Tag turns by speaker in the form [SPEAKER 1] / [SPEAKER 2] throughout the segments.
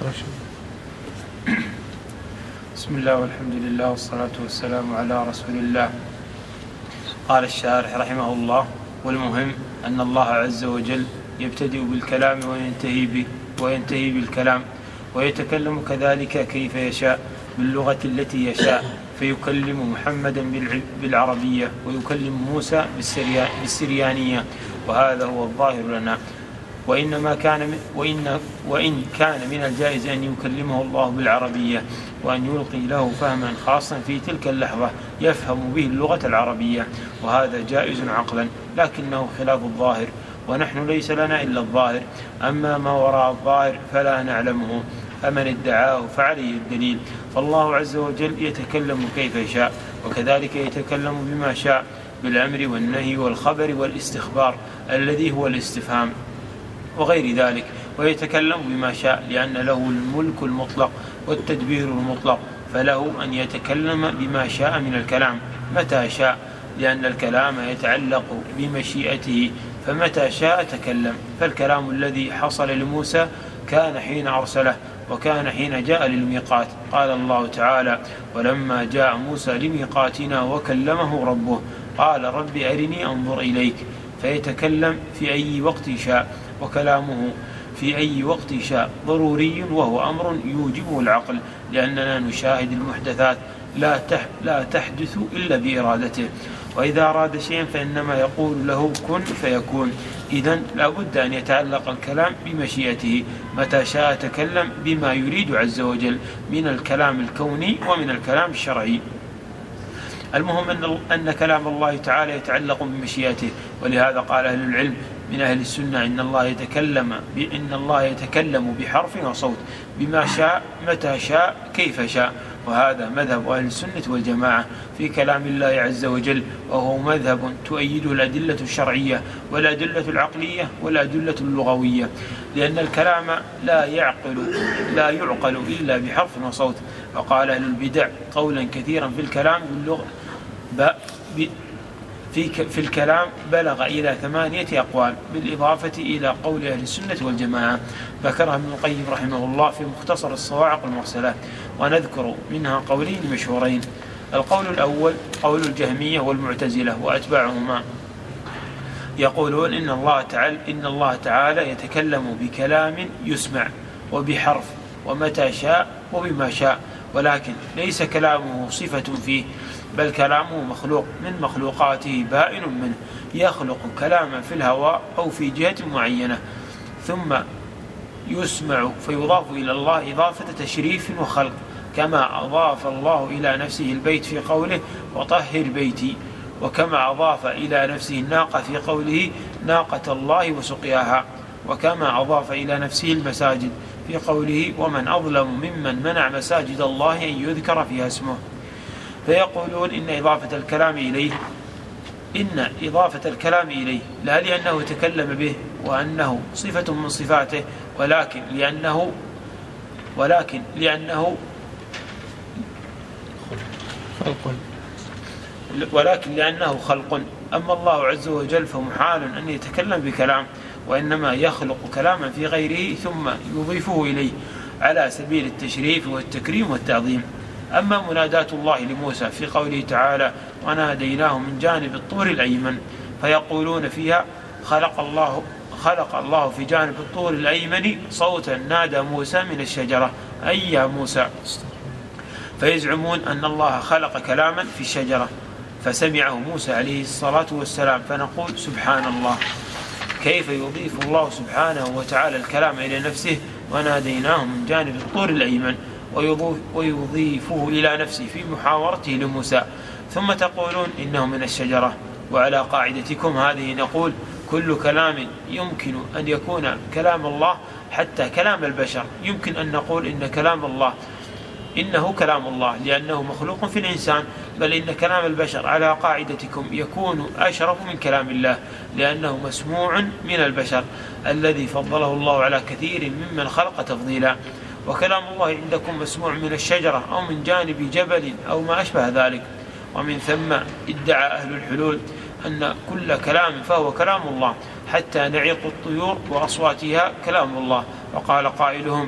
[SPEAKER 1] بسم الله والحمد لله والصلاة والسلام على رسول الله. قال الشارح رحمه الله: والمهم أن الله عز وجل يبتدئ بالكلام وينتهي بالكلام، ويتكلم كذلك كيف يشاء باللغة التي يشاء، فيكلم محمدا بالعربية ويكلم موسى بالسريانية، وهذا هو الظاهر لنا. وإن كان من الجائز أن يكلمه الله بالعربية وأن يلقي له فهما خاصا في تلك اللحظة يفهم به اللغة العربية، وهذا جائز عقلا، لكنه خلاف الظاهر، ونحن ليس لنا إلا الظاهر، أما ما وراء الظاهر فلا نعلمه، فمن ادعاه فعليه الدليل. فالله عز وجل يتكلم كيف يشاء، وكذلك يتكلم بما شاء بالأمر والنهي والخبر والاستخبار الذي هو الاستفهام وغير ذلك، ويتكلم بما شاء لأن له الملك المطلق والتدبير المطلق، فله أن يتكلم بما شاء من الكلام متى شاء، لأن الكلام يتعلق بمشيئته، فمتى شاء تكلم. فالكلام الذي حصل لموسى كان حين أرسله، وكان حين جاء للميقات. قال الله تعالى: ولما جاء موسى لميقاتنا وكلمه ربه قال رب أرني أنظر إليك. فيتكلم في أي وقت شاء، وكلامه في أي وقت شاء ضروري، وهو أمر يوجبه العقل، لأننا نشاهد المحدثات لا تحدث إلا بإرادته، وإذا أراد شيئا فإنما يقول له كن فيكون. إذن لا بد أن يتعلق الكلام بمشيئته، متى شاء تكلم بما يريد عز وجل من الكلام الكوني ومن الكلام الشرعي. المهم أن كلام الله تعالى يتعلق بمشيئته، ولهذا قال أهل العلم من أهل السنة إن الله يتكلم بحرف وصوت بما شاء متى شاء كيف شاء، وهذا مذهب أهل السنة والجماعة في كلام الله عز وجل، وهو مذهب تؤيده الأدلة الشرعية والأدلة العقلية والأدلة اللغوية، لأن الكلام لا يعقل إلا بحرف وصوت. وقال أهل البدع قولا كثيرا في الكلام باللغة في الكلام بلغ إلى 8 أقوال، بالإضافة إلى قول أهل السنة والجماعة، ذكرها ابن القيم رحمه الله في مختصر الصواعق المرسلات، ونذكر منها قولين مشهورين. القول الأول قول الجهمية والمعتزلة وأتباعهما، يقولون إن الله تعالى يتكلم بكلام يسمع وبحرف ومتى شاء وبما شاء، ولكن ليس كلامه صفة فيه، بل كلامه مخلوق من مخلوقاته بائن منه، يخلق كلاما في الهواء أو في جهة معينة ثم يسمع فيضاف إلى الله إضافة تشريف وخلق، كما أضاف الله إلى نفسه البيت في قوله وطهر بيتي، وكما أضاف إلى نفسه الناقة في قوله ناقة الله وسقياها، وكما أضاف إلى نفسه المساجد في قوله ومن أظلم ممن منع مساجد الله أن يذكر فيها اسمه. فيقولون إن إضافة الكلام إليه لا لأنه تكلم به وأنه صفة من صفاته، ولكن لأنه خلق. أما الله عز وجل فمحال أن يتكلم بكلام، وإنما يخلق كلاما في غيره ثم يضيفه إليه على سبيل التشريف والتكريم والتعظيم. أما منادات الله لموسى في قوله تعالى وناديناه من جانب الطور الأيمن، فيقولون فيها خلق الله في جانب الطور الأيمن صوتا نادى موسى من الشجرة أي يا موسى، فيزعمون أن الله خلق كلاما في الشجرة فسمعه موسى عليه الصلاة والسلام. فنقول سبحان الله، كيف يضيف الله سبحانه وتعالى الكلام إلى نفسه وناديناه من جانب الطور الأيمن ويضيفه إلى نفسه في محاورته لموسى، ثم تقولون إنه من الشجرة. وعلى قاعدتكم هذه نقول كل كلام يمكن أن يكون كلام الله، حتى كلام البشر يمكن أن نقول إن كلام الله إنه كلام الله لأنه مخلوق في الإنسان، بل إن كلام البشر على قاعدتكم يكون أشرف من كلام الله لأنه مسموع من البشر الذي فضله الله على كثير ممن خلق تفضيلا. وكلام الله عندكم مسموع من الشجرة أو من جانب جبل أو ما أشبه ذلك. ومن ثم ادعى أهل الحلول أن كل كلام فهو كلام الله، حتى نعيق الطيور وأصواتها كلام الله. وقال قائلهم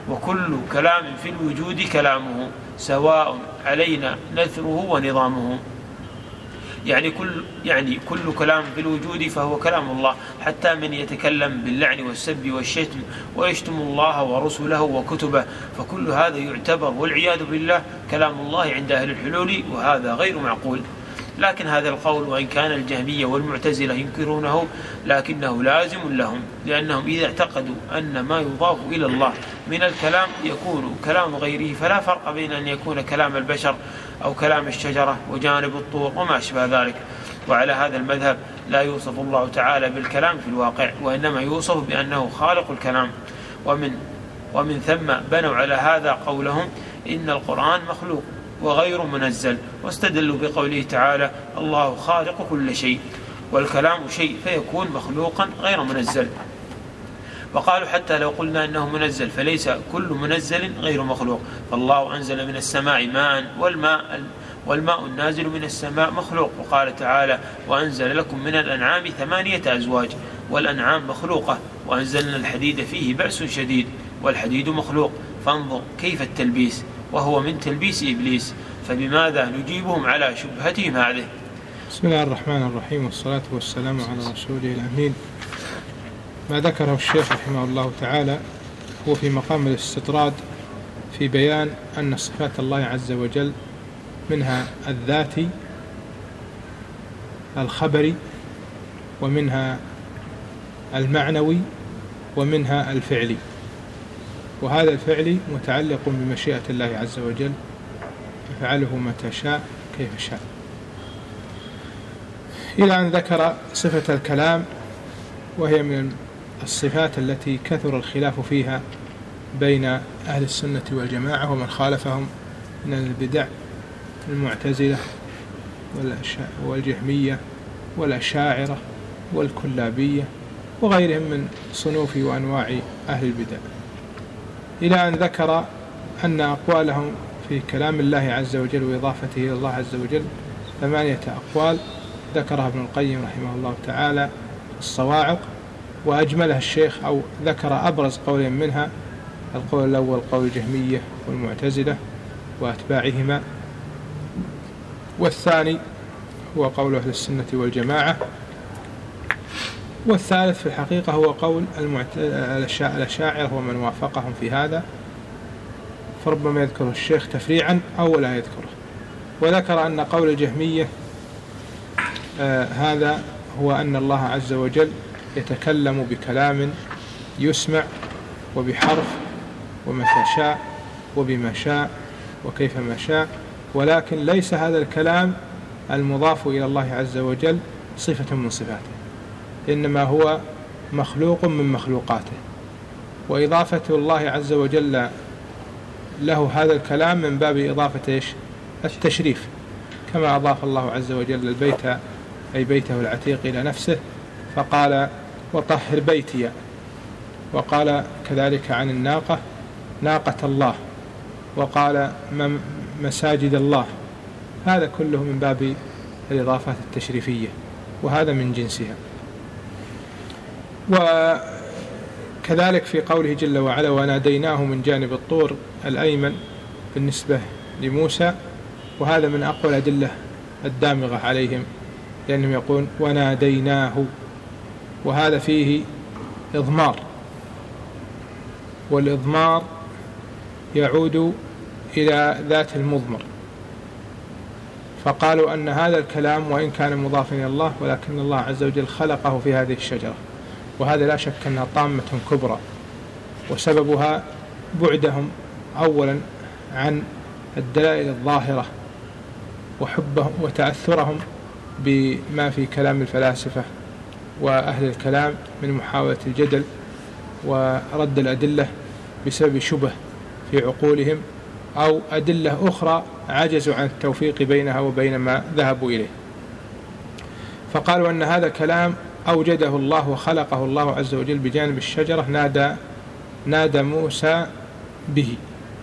[SPEAKER 1] وكل كلام في الوجود كلامه، سواء علينا نثره ونظامه. يعني كل كلام في الوجود فهو كلام الله، حتى من يتكلم باللعن والسب والشتم ويشتم الله ورسله وكتبه، فكل هذا يعتبر والعياذ بالله كلام الله عند أهل الحلول، وهذا غير معقول. لكن هذا القول وإن كان الجهمية والمعتزلة ينكرونه لكنه لازم لهم، لأنهم إذا اعتقدوا أن ما يضاف إلى الله من الكلام يكون كلام غيره، فلا فرق بين أن يكون كلام البشر أو كلام الشجرة وجانب الطور وما أشبه ذلك. وعلى هذا المذهب لا يوصف الله تعالى بالكلام في الواقع، وإنما يوصف بأنه خالق الكلام. ومن ثم بنوا على هذا قولهم إن القرآن مخلوق وغير منزل، واستدلوا بقوله تعالى الله خالق كل شيء، والكلام شيء فيكون مخلوقا غير منزل. وقالوا حتى لو قلنا أنه منزل فليس كل منزل غير مخلوق، فالله أنزل من السماء ماء والماء النازل من السماء مخلوق. وقال تعالى وأنزل لكم من الأنعام 8 أزواج، والأنعام مخلوقة، وأنزلنا الحديد فيه بأس شديد، والحديد مخلوق. فانظر كيف التلبيس، وهو من تلبيس إبليس. فبماذا نجيبهم على شبهتهم هذه؟
[SPEAKER 2] بسم الله الرحمن الرحيم، والصلاة والسلام على رسوله الأمين. ما ذكره الشيخ رحمه الله تعالى هو في مقام الاستطراد في بيان أن صفات الله عز وجل منها الذاتي الخبري، ومنها المعنوي، ومنها الفعلي. وهذا الفعلي متعلق بمشيئة الله عز وجل، يفعله متى شاء كيف شاء، إلى أن ذكر صفة الكلام، وهي من الصفات التي كثر الخلاف فيها بين أهل السنة والجماعة ومن خالفهم من البدع المعتزلة والجهمية والأشاعرة والكلابية وغيرهم من صنوف وأنواع أهل البدع، إلى أن ذكر أن أقوالهم في كلام الله عز وجل وإضافته إلى الله عز وجل 8 أقوال ذكرها ابن القيم رحمه الله تعالى الصواعق، وأجملها الشيخ أو ذكر أبرز قول منها. القول الأول قول الجهمية والمعتزلة وأتباعهما، والثاني هو قول أهل السنة والجماعة، والثالث في الحقيقة هو قول الأشاعرة ومن وافقهم في هذا، فربما يذكره الشيخ تفريعا أو لا يذكره. وذكر أن قول الجهمية هذا هو أن الله عز وجل يتكلم بكلام يسمع وبحرف ومتى شاء وبما شاء وكيفما شاء، ولكن ليس هذا الكلام المضاف إلى الله عز وجل صفة من صفاته، إنما هو مخلوق من مخلوقاته، وإضافة الله عز وجل له هذا الكلام من باب إضافة التشريف، كما أضاف الله عز وجل البيت أي بيته العتيق إلى نفسه فقال وطهر بيتي، وقال كذلك عن الناقة ناقة الله، وقال مساجد الله. هذا كله من باب الإضافات التشريفية، وهذا من جنسها. وكذلك في قوله جل وعلا وناديناه من جانب الطور الأيمن بالنسبة لموسى، وهذا من أقوى الأدلة الدامغة عليهم، لأنهم يقول وناديناه، وهذا فيه إضمار، والإضمار يعود إلى ذات المضمر، فقالوا أن هذا الكلام وإن كان مضافا إلى الله ولكن الله عز وجل خلقه في هذه الشجرة، وهذا لا شك أنها طامة كبرى، وسببها بعدهم أولا عن الدلائل الظاهرة وحبهم وتأثرهم بما في كلام الفلاسفة وأهل الكلام من محاولة الجدل ورد الأدلة بسبب شبه في عقولهم أو أدلة أخرى عجزوا عن التوفيق بينها وبين ما ذهبوا إليه، فقالوا أن هذا كلام أوجده الله وخلقه الله عز وجل بجانب الشجرة، نادى موسى به.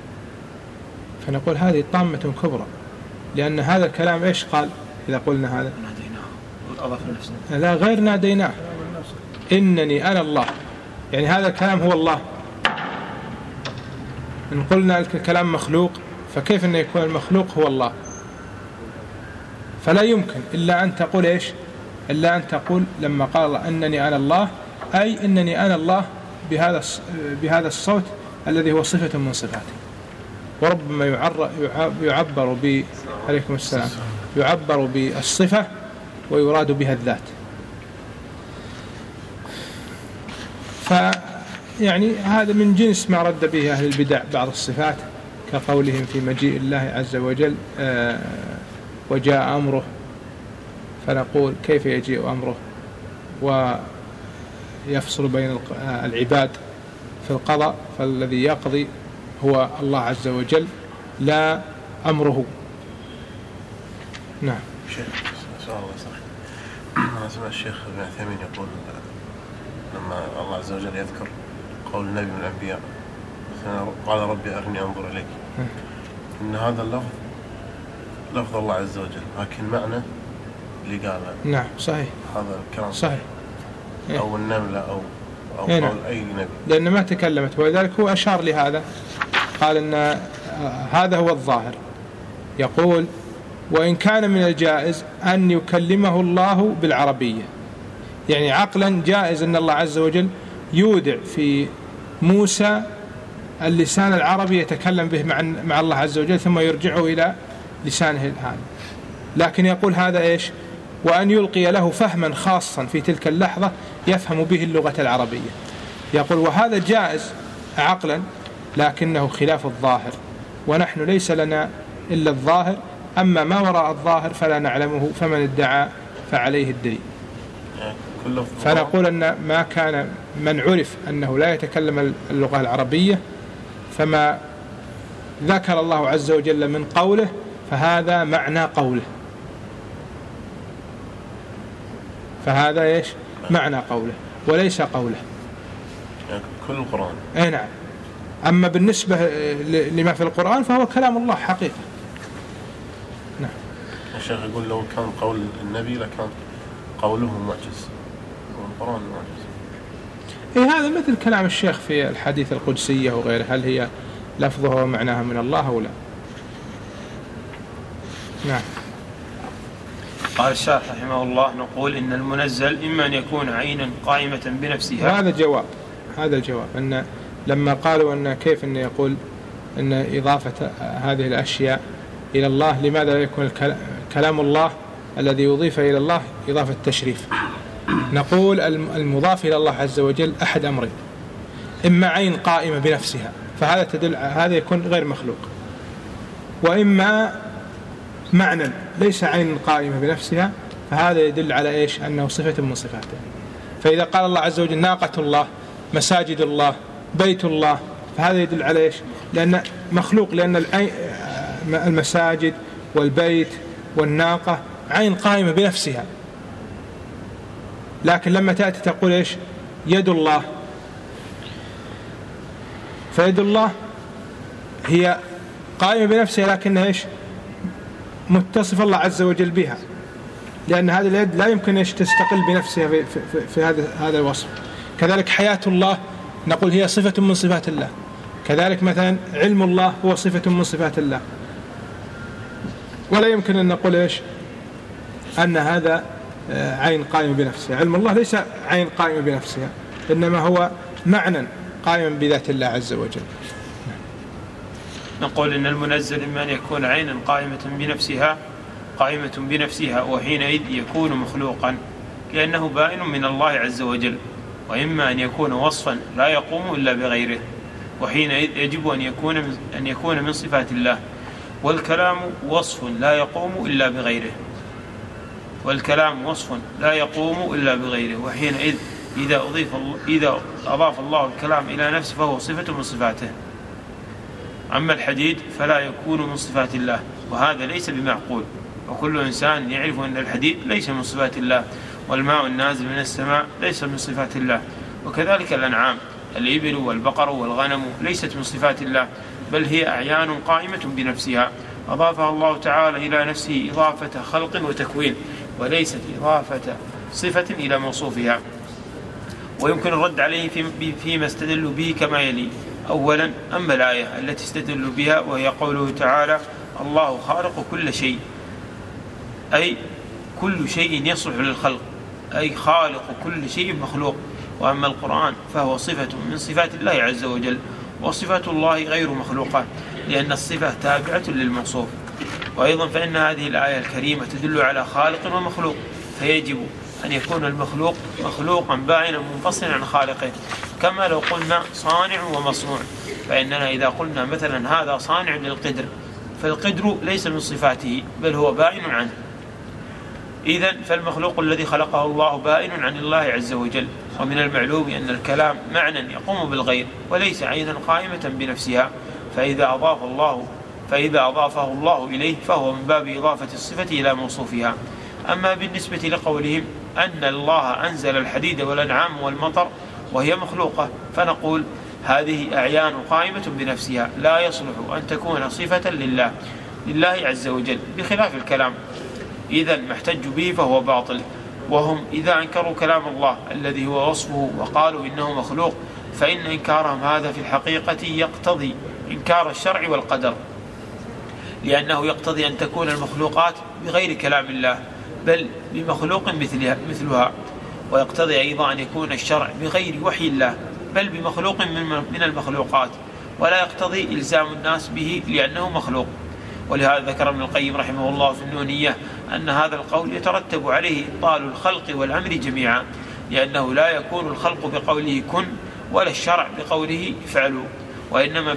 [SPEAKER 2] فنقول هذه طامة كبرى، لأن هذا الكلام إيش قال إذا قلنا هذا؟ لا، غير ناديناه، إنني أنا الله، يعني هذا الكلام هو الله. إن قلنا الكلام مخلوق فكيف أن يكون المخلوق هو الله؟ فلا يمكن إلا أن تقول إيش؟ إلا أن تقول لما قال الله إنني أنا الله، أي إنني أنا الله بهذا الصوت الذي هو صفة من صفاته. وربما يعبر عليكم السلام، يعبر بالصفة ويراد بها الذات. فيعني هذا من جنس ما رد به أهل البدع بعض الصفات، كقولهم في مجيء الله عز وجل وجاء أمره، فنقول كيف يجيء أمره ويفصل بين العباد في القضاء، فالذي يقضي هو الله عز وجل لا أمره. نعم.
[SPEAKER 3] شيخ سؤال الله صحيح. أنا سمع الشيخ ابن عثيمين يقول لما الله عز وجل يذكر قول النبي من الأنبياء قال ربي أرني أنظر إليك، إن هذا اللفظ لفظ الله عز وجل، لكن معنى اللي قاله.
[SPEAKER 2] نعم صحيح،
[SPEAKER 3] هذا الكلام
[SPEAKER 2] صحيح.
[SPEAKER 3] أو النملة أو قول
[SPEAKER 2] نعم.
[SPEAKER 3] أي نبي،
[SPEAKER 2] لأن ما تكلمت، ولذلك هو أشار لهذا، قال إن هذا هو الظاهر. يقول وإن كان من الجائز أن يكلمه الله بالعربية، يعني عقلا جائز أن الله عز وجل يودع في موسى اللسان العربي يتكلم به مع الله عز وجل ثم يرجعه إلى لسانه هذا. لكن يقول هذا إيش؟ وأن يلقي له فهما خاصا في تلك اللحظة يفهم به اللغة العربية. يقول وهذا جائز عقلا، لكنه خلاف الظاهر، ونحن ليس لنا إلا الظاهر، أما ما وراء الظاهر فلا نعلمه، فمن ادعى فعليه الدليل. فنقول أن ما كان من عرف أنه لا يتكلم اللغة العربية فما ذكر الله عز وجل من قوله فهذا معنى قوله، فهذا إيش؟ معنى قوله وليس قوله.
[SPEAKER 3] كل القرآن.
[SPEAKER 2] أي نعم. أما بالنسبة لما في القرآن فهو كلام الله حقيقة. نعم.
[SPEAKER 3] الشيخ يقول لو كان قول النبي لكان قوله معجز والقرآن معجز.
[SPEAKER 2] إيه هذا مثل كلام الشيخ في الحديث القدسية وغيره، هل هي لفظها ومعناها من الله أو لا؟ نعم.
[SPEAKER 1] قال الشيخ رحمه الله نقول إن المنزل إما أن يكون عينا قائمة بنفسها.
[SPEAKER 2] هذا الجواب أن لما قالوا أن كيف أن يقول أن إضافة هذه الأشياء إلى الله، لماذا لا يكون كلام الله الذي يضيف إلى الله إضافة تشريف؟ نقول المضاف إلى الله عز وجل أحد أمرين، إما عين قائمة بنفسها فهذا تدل هذا يكون غير مخلوق، وإما معنى ليس عين قائمة بنفسها فهذا يدل على إيش؟ أنه صفة من صفاته. فإذا قال الله عز وجل ناقة الله، مساجد الله، بيت الله، فهذا يدل على إيش؟ لأن مخلوق، لأن المساجد والبيت والناقة عين قائمة بنفسها. لكن لما تأتي تقول إيش؟ يد الله، فيد الله هي قائمة بنفسها لكنها إيش؟ متصف الله عز وجل بها، لأن هذه اليد لا يمكن إيش تستقل بنفسها في هذا الوصف. كذلك حياة الله نقول هي صفة من صفات الله، كذلك مثلا علم الله هو صفة من صفات الله، ولا يمكن أن نقول إيش؟ أن هذا عين قائمة بنفسها. علم الله ليس عين قائمة بنفسها، إنما هو معنى قائم بذات الله عز وجل.
[SPEAKER 1] نقول إن المنزل إما أن يكون عينا قائمة بنفسها وحينئذ يكون مخلوقا لأنه بائن من الله عز وجل، وإما أن يكون وصفا لا يقوم إلا بغيره، وحينئذ يجب أن يكون من صفات الله. والكلام وصف لا يقوم إلا بغيره، وحينئذ إذا أضاف الله الكلام إلى نفسه فهو صفة من صفاته. أما الحديد فلا يكون من صفات الله، وهذا ليس بمعقول، وكل إنسان يعرف أن الحديد ليس من صفات الله، والماء النازل من السماء ليس من صفات الله، وكذلك الأنعام الإبل والبقر والغنم ليست من صفات الله، بل هي أعيان قائمة بنفسها أضافها الله تعالى إلى نفسه إضافة خلق وتكوين، وليست إضافة صفة إلى موصوفها. ويمكن الرد عليه فيما استدلوا به كما يلي: أولا أما الآية التي استدلوا بها وهي قوله تعالى الله خالق كل شيء، أي كل شيء يصلح للخلق، أي خالق كل شيء مخلوق. وأما القرآن فهو صفة من صفات الله عز وجل، وصفات الله غير مخلوقة لأن الصفة تابعة للموصوف. وأيضا فإن هذه الآية الكريمة تدل على خالق ومخلوق، فيجب أن يكون المخلوق مخلوقا باعنا منفصلا عن خالقه، كما لو قلنا صانع ومصنوع. فإننا إذا قلنا مثلا هذا صانع للقدر، فالقدر ليس من صفاته بل هو باين عنه. إذن فالمخلوق الذي خلقه الله بائن عن الله عز وجل. ومن المعلوم أن الكلام معنى يقوم بالغير وليس عينا قائمة بنفسها، فإذا أضافه الله إليه فهو من باب إضافة الصفة إلى موصوفها. أما بالنسبة لقولهم أن الله أنزل الحديد والأنعام والمطر وهي مخلوقة، فنقول هذه أعيان قائمة بنفسها لا يصلح أن تكون صفة لله عز وجل، بخلاف الكلام. إذا ما احتجوا به فهو باطل. وهم إذا أنكروا كلام الله الذي هو وصفه وقالوا إنه مخلوق، فإن إنكارهم هذا في الحقيقة يقتضي إنكار الشرع والقدر، لأنه يقتضي أن تكون المخلوقات بغير كلام الله بل بمخلوق مثلها، ويقتضي أيضا أن يكون الشرع بغير وحي الله بل بمخلوق من المخلوقات، ولا يقتضي إلزام الناس به لأنه مخلوق. ولهذا ذكر ابن القيم رحمه الله في النونية أن هذا القول يترتب عليه إبطال الخلق والأمر جميعا، لأنه لا يكون الخلق بقوله كن ولا الشرع بقوله افعلوا، وإنما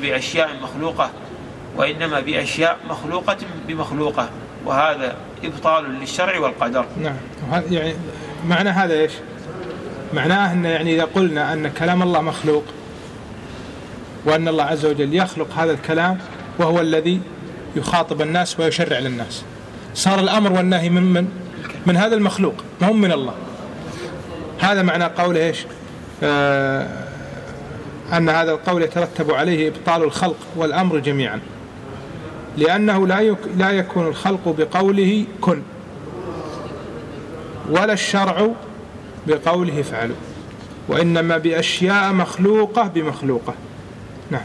[SPEAKER 1] بأشياء مخلوقة بمخلوقة، وهذا إبطال للشرع والقدر.
[SPEAKER 2] نعم. يعني معنى هذا إيش؟ معناه أن يعني إذا قلنا أن كلام الله مخلوق وأن الله عز وجل يخلق هذا الكلام وهو الذي يخاطب الناس ويشرع للناس، صار الأمر والنهي من هذا المخلوق ما هم من الله. هذا معنى قوله إيش؟ أن هذا القول يترتب عليه إبطال الخلق والأمر جميعا، لأنه لا يكون الخلق بقوله كن ولا الشرع بقوله افعلوا، وإنما بأشياء مخلوقة بمخلوقة. نعم.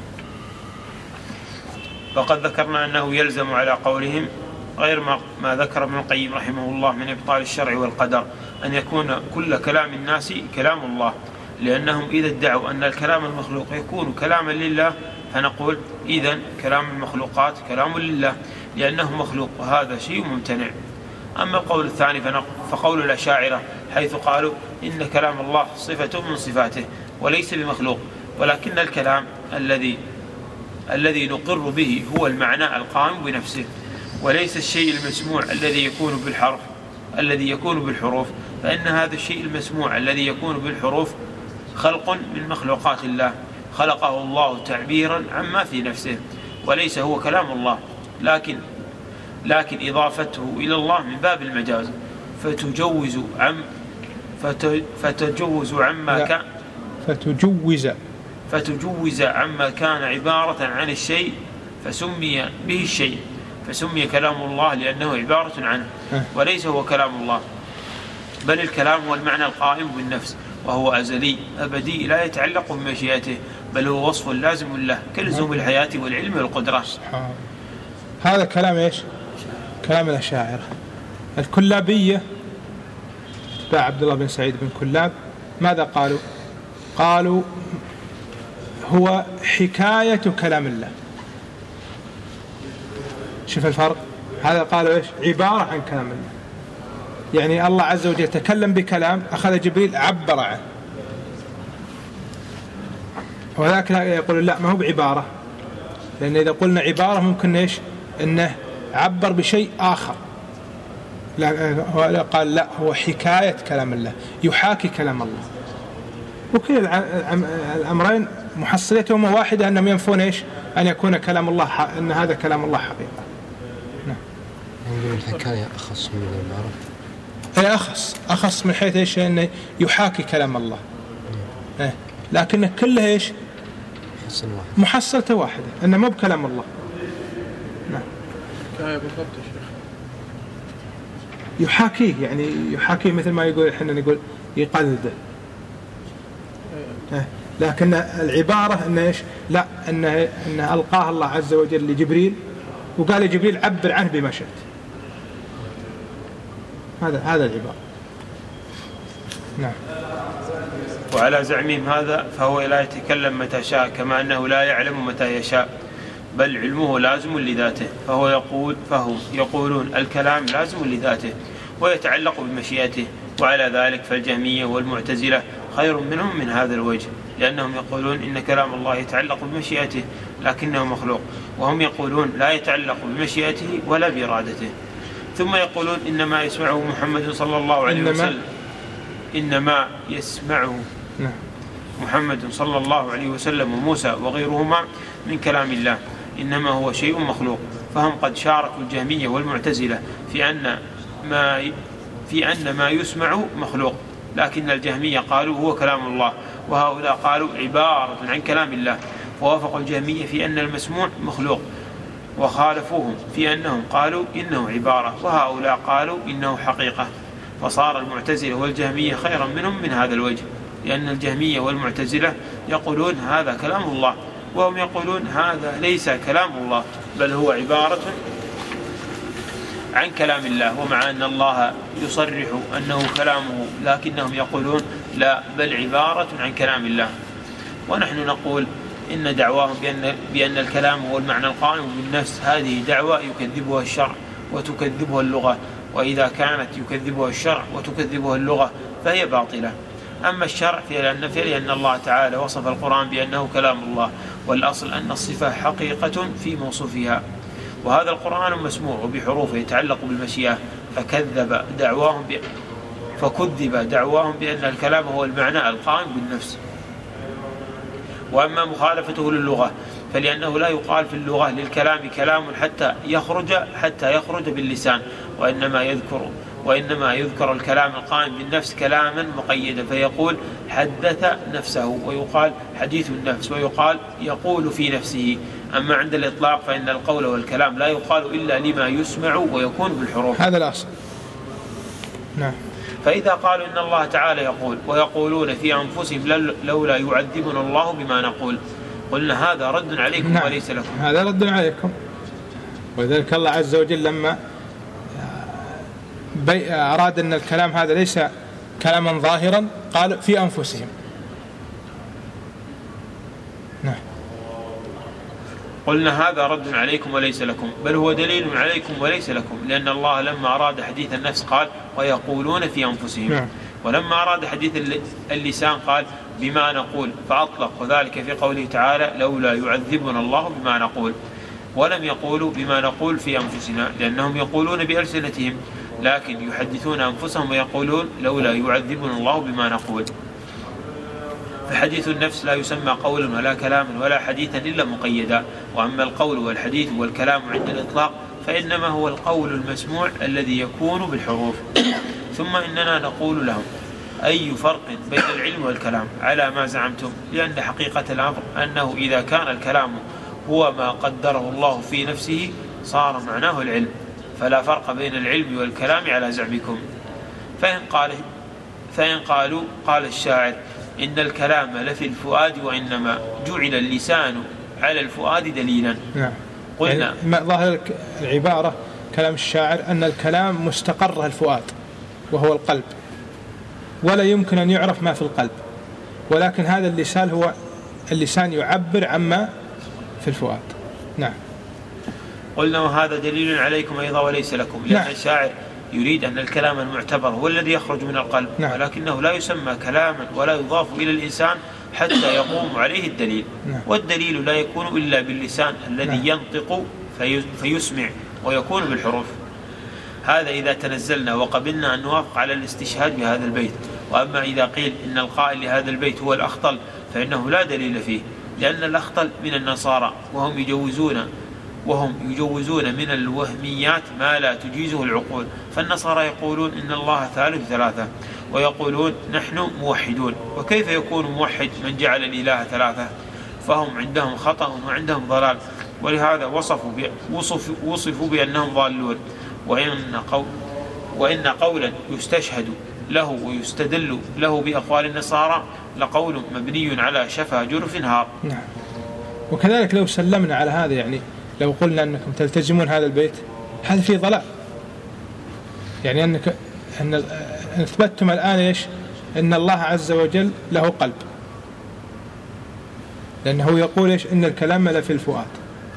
[SPEAKER 1] فقد ذكرنا أنه يلزم على قولهم غير ما ذكر ابن القيم رحمه الله من إبطال الشرع والقدر أن يكون كل كلام الناس كلام الله، لأنهم إذا ادعوا أن الكلام المخلوق يكون كلاما لله فنقول إذن كلام المخلوقات كلام لله لأنه مخلوق، وهذا شيء ممتنع. أما القول الثاني فقول الأشاعرة حيث قالوا إن كلام الله صفة من صفاته وليس بمخلوق، ولكن الكلام الذي نقر به هو المعنى القائم بنفسه، وليس الشيء المسموع الذي يكون بالحروف، فإن هذا الشيء المسموع الذي يكون بالحروف خلق من مخلوقات الله خلقه الله تعبيرا عما في نفسه، وليس هو كلام الله، لكن إضافته إلى الله من باب المجاز، فتجوز عما كان عبارة عن الشيء فسمي به الشيء، فسمي كلام الله لأنه عبارة عنه وليس هو كلام الله، بل الكلام هو المعنى القائم بالنفس، وهو أزلي أبدي لا يتعلق بمشيئته، بل هو وصف لازم له كلزوم الحياة والعلم والقدرة.
[SPEAKER 2] هذا كلام إيش؟ كلام الأشاعرة. الكلابية تبع عبد الله بن سعيد بن كلاب ماذا قالوا هو حكاية كلام الله. شوف الفرق، هذا قالوا إيش؟ عبارة عن كلام الله، يعني الله عز وجل تكلم بكلام أخذ جبريل عبر عنه، وذاك يقول لا ما هو بعبارة، لأن إذا قلنا عبارة ممكن إيش؟ إنه عبر بشيء آخر، لا قال لا هو حكاية كلام الله يحاكي كلام الله. وكل الأمرين محصلتهم واحدة أنهم ينفون إيش؟ أن يكون كلام الله أن هذا كلام الله حقيقة. نعم.
[SPEAKER 4] الحكاية أخص من العبارة.
[SPEAKER 2] أي أخص من حيث إيش؟ أنه يحاكي كلام الله. لكن كله إيش؟ محصلته واحدة أنه مو بكلام الله. نعم.
[SPEAKER 3] حكاية بالضبط يا شيخ.
[SPEAKER 2] يحاكيه، يعني يحاكيه مثل ما يقول إحنا نقول يقلده. لكن العبارة أن إيش؟ لا، أن ألقاه الله عز وجل لجبريل وقال لجبريل عبر عنه بما شئت. هذا العبارة. نعم.
[SPEAKER 1] وعلى زعمهم هذا فهو لا يتكلم متى شاء، كما أنه لا يعلم متى يشاء، بل علمه لازم لذاته، فهم يقولون الكلام لازم لذاته ويتعلق بمشيئته. وعلى ذلك فالجهمية والمعتزلة خير منهم من هذا الوجه، لأنهم يقولون إن كلام الله يتعلق بمشيئته لكنه مخلوق، وهم يقولون لا يتعلق بمشيئته ولا بإرادته. ثم يقولون إنما يسمعه محمد صلى الله عليه وسلم، إنما يسمعه محمد صلى الله عليه وسلم وموسى وغيرهما من كلام الله، إنما هو شيء مخلوق. فهم قد شاركوا الجهمية والمعتزلة في أن ما يسمع مخلوق، لكن الجهمية قالوا هو كلام الله، وهؤلاء قالوا عبارة عن كلام الله، ووافقوا الجهمية في أن المسموع مخلوق، وخالفوهم في أنهم قالوا إنه عبارة، وهؤلاء قالوا إنه حقيقة. فصار المعتزلة والجهمية خيرا منهم من هذا الوجه، لأن الجهمية والمعتزلة يقولون هذا كلام الله، وهم يقولون هذا ليس كلام الله بل هو عبارة عن كلام الله، ومع أن الله يصرح أنه كلامه لكنهم يقولون لا، بل عبارة عن كلام الله. ونحن نقول إن دعواهم بأن الكلام هو المعنى القائم بالنفس هذه دعوة يكذبها الشرع وتكذبها اللغة، وإذا كانت يكذبها الشرع وتكذبها اللغة فهي باطلة. أما الشرع فلأن الله تعالى وصف القرآن بأنه كلام الله، والأصل أن الصفة حقيقة في موصوفها، وهذا القرآن مسموع وبحروفه يتعلق بالمشيئة، فكذب دعواهم بأن الكلام هو المعنى القائم بالنفس. وأما مخالفته للغة فلأنه لا يقال في اللغة للكلام كلام حتى يخرج باللسان، وإنما يذكر الكلام القائم بالنفس كلاما مقيدا، فيقول حدث نفسه، ويقال حديث النفس، ويقال يقول في نفسه. أما عند الإطلاق فإن القول والكلام لا يقال إلا لما يسمع ويكون بالحروف.
[SPEAKER 2] هذا الأصل. نعم.
[SPEAKER 1] فإذا قالوا إن الله تعالى يقول ويقولون في أنفسهم لولا يعذبنا الله بما نقول، قلنا هذا رد عليكم. نعم. وليس لكم.
[SPEAKER 2] هذا رد عليكم. ولذلك الله عز وجل لما أراد أن الكلام هذا ليس كلاما ظاهرا قال في أنفسهم. نعم.
[SPEAKER 1] قلنا هذا رد عليكم وليس لكم، بل هو دليل عليكم وليس لكم، لأن الله لما أراد حديث النفس قال ويقولون في أنفسهم. نعم. ولما أراد حديث اللسان قال بما نقول، فأطلق، وذلك في قوله تعالى لولا يعذبنا الله بما نقول، ولم يقولوا بما نقول في أنفسنا، لأنهم يقولون بألسنتهم لكن يحدثون أنفسهم ويقولون لولا يعذبنا الله بما نقول. فحديث النفس لا يسمى قولا ولا كلاما ولا حديثا إلا مقيدا. وأما القول والحديث والكلام عند الإطلاق فإنما هو القول المسموع الذي يكون بالحروف. ثم إننا نقول لهم أي فرق بين العلم والكلام على ما زعمتم، لأن حقيقة الأمر أنه إذا كان الكلام هو ما قدره الله في نفسه صار معناه العلم، فلا فرق بين العلم والكلام على زعمكم. فإن قالوا قال الشاعر إن الكلام لفي الفؤاد وإنما جعل اللسان على الفؤاد دليلا.
[SPEAKER 2] نعم.
[SPEAKER 1] قلنا
[SPEAKER 2] يعني ظاهر العبارة كلام الشاعر أن الكلام مستقره الفؤاد وهو القلب، ولا يمكن أن يعرف ما في القلب، ولكن هذا اللسان هو اللسان يعبر عما في الفؤاد. نعم.
[SPEAKER 1] قلنا وهذا دليل عليكم أيضا وليس لكم، لأن نعم. الشاعر يريد أن الكلام المعتبر هو الذي يخرج من القلب. نعم. ولكنه لا يسمى كلاما ولا يضاف إلى الإنسان حتى يقوم عليه الدليل. نعم. والدليل لا يكون إلا باللسان الذي نعم. ينطق فيسمع ويكون بالحروف. هذا إذا تنزلنا وقبلنا أن نوافق على الاستشهاد بهذا البيت. وأما إذا قيل إن القائل لهذا البيت هو الأخطل فإنه لا دليل فيه، لأن الأخطل من النصارى وهم يجوزون من الوهميات ما لا تجيزه العقول. فالنصارى يقولون إن الله ثالث ثلاثة، ويقولون نحن موحدون، وكيف يكون موحد من جعل الإله ثلاثة؟ فهم عندهم خطأ وعندهم ضلال، ولهذا وصفوا بأنهم ضالون. وإن قولا يستشهد له ويستدل له بأقوال النصارى لقول مبني على شفا جرف هار.
[SPEAKER 2] نعم. وكذلك لو سلمنا على هذا، يعني لو قلنا أنكم تلتزمون هذا البيت، هذا فيه ضلال. يعني أن أثبتتم الآن إيش؟ أن الله عز وجل له قلب، لأنه يقول إيش؟ إن الكلام لفي الفؤاد،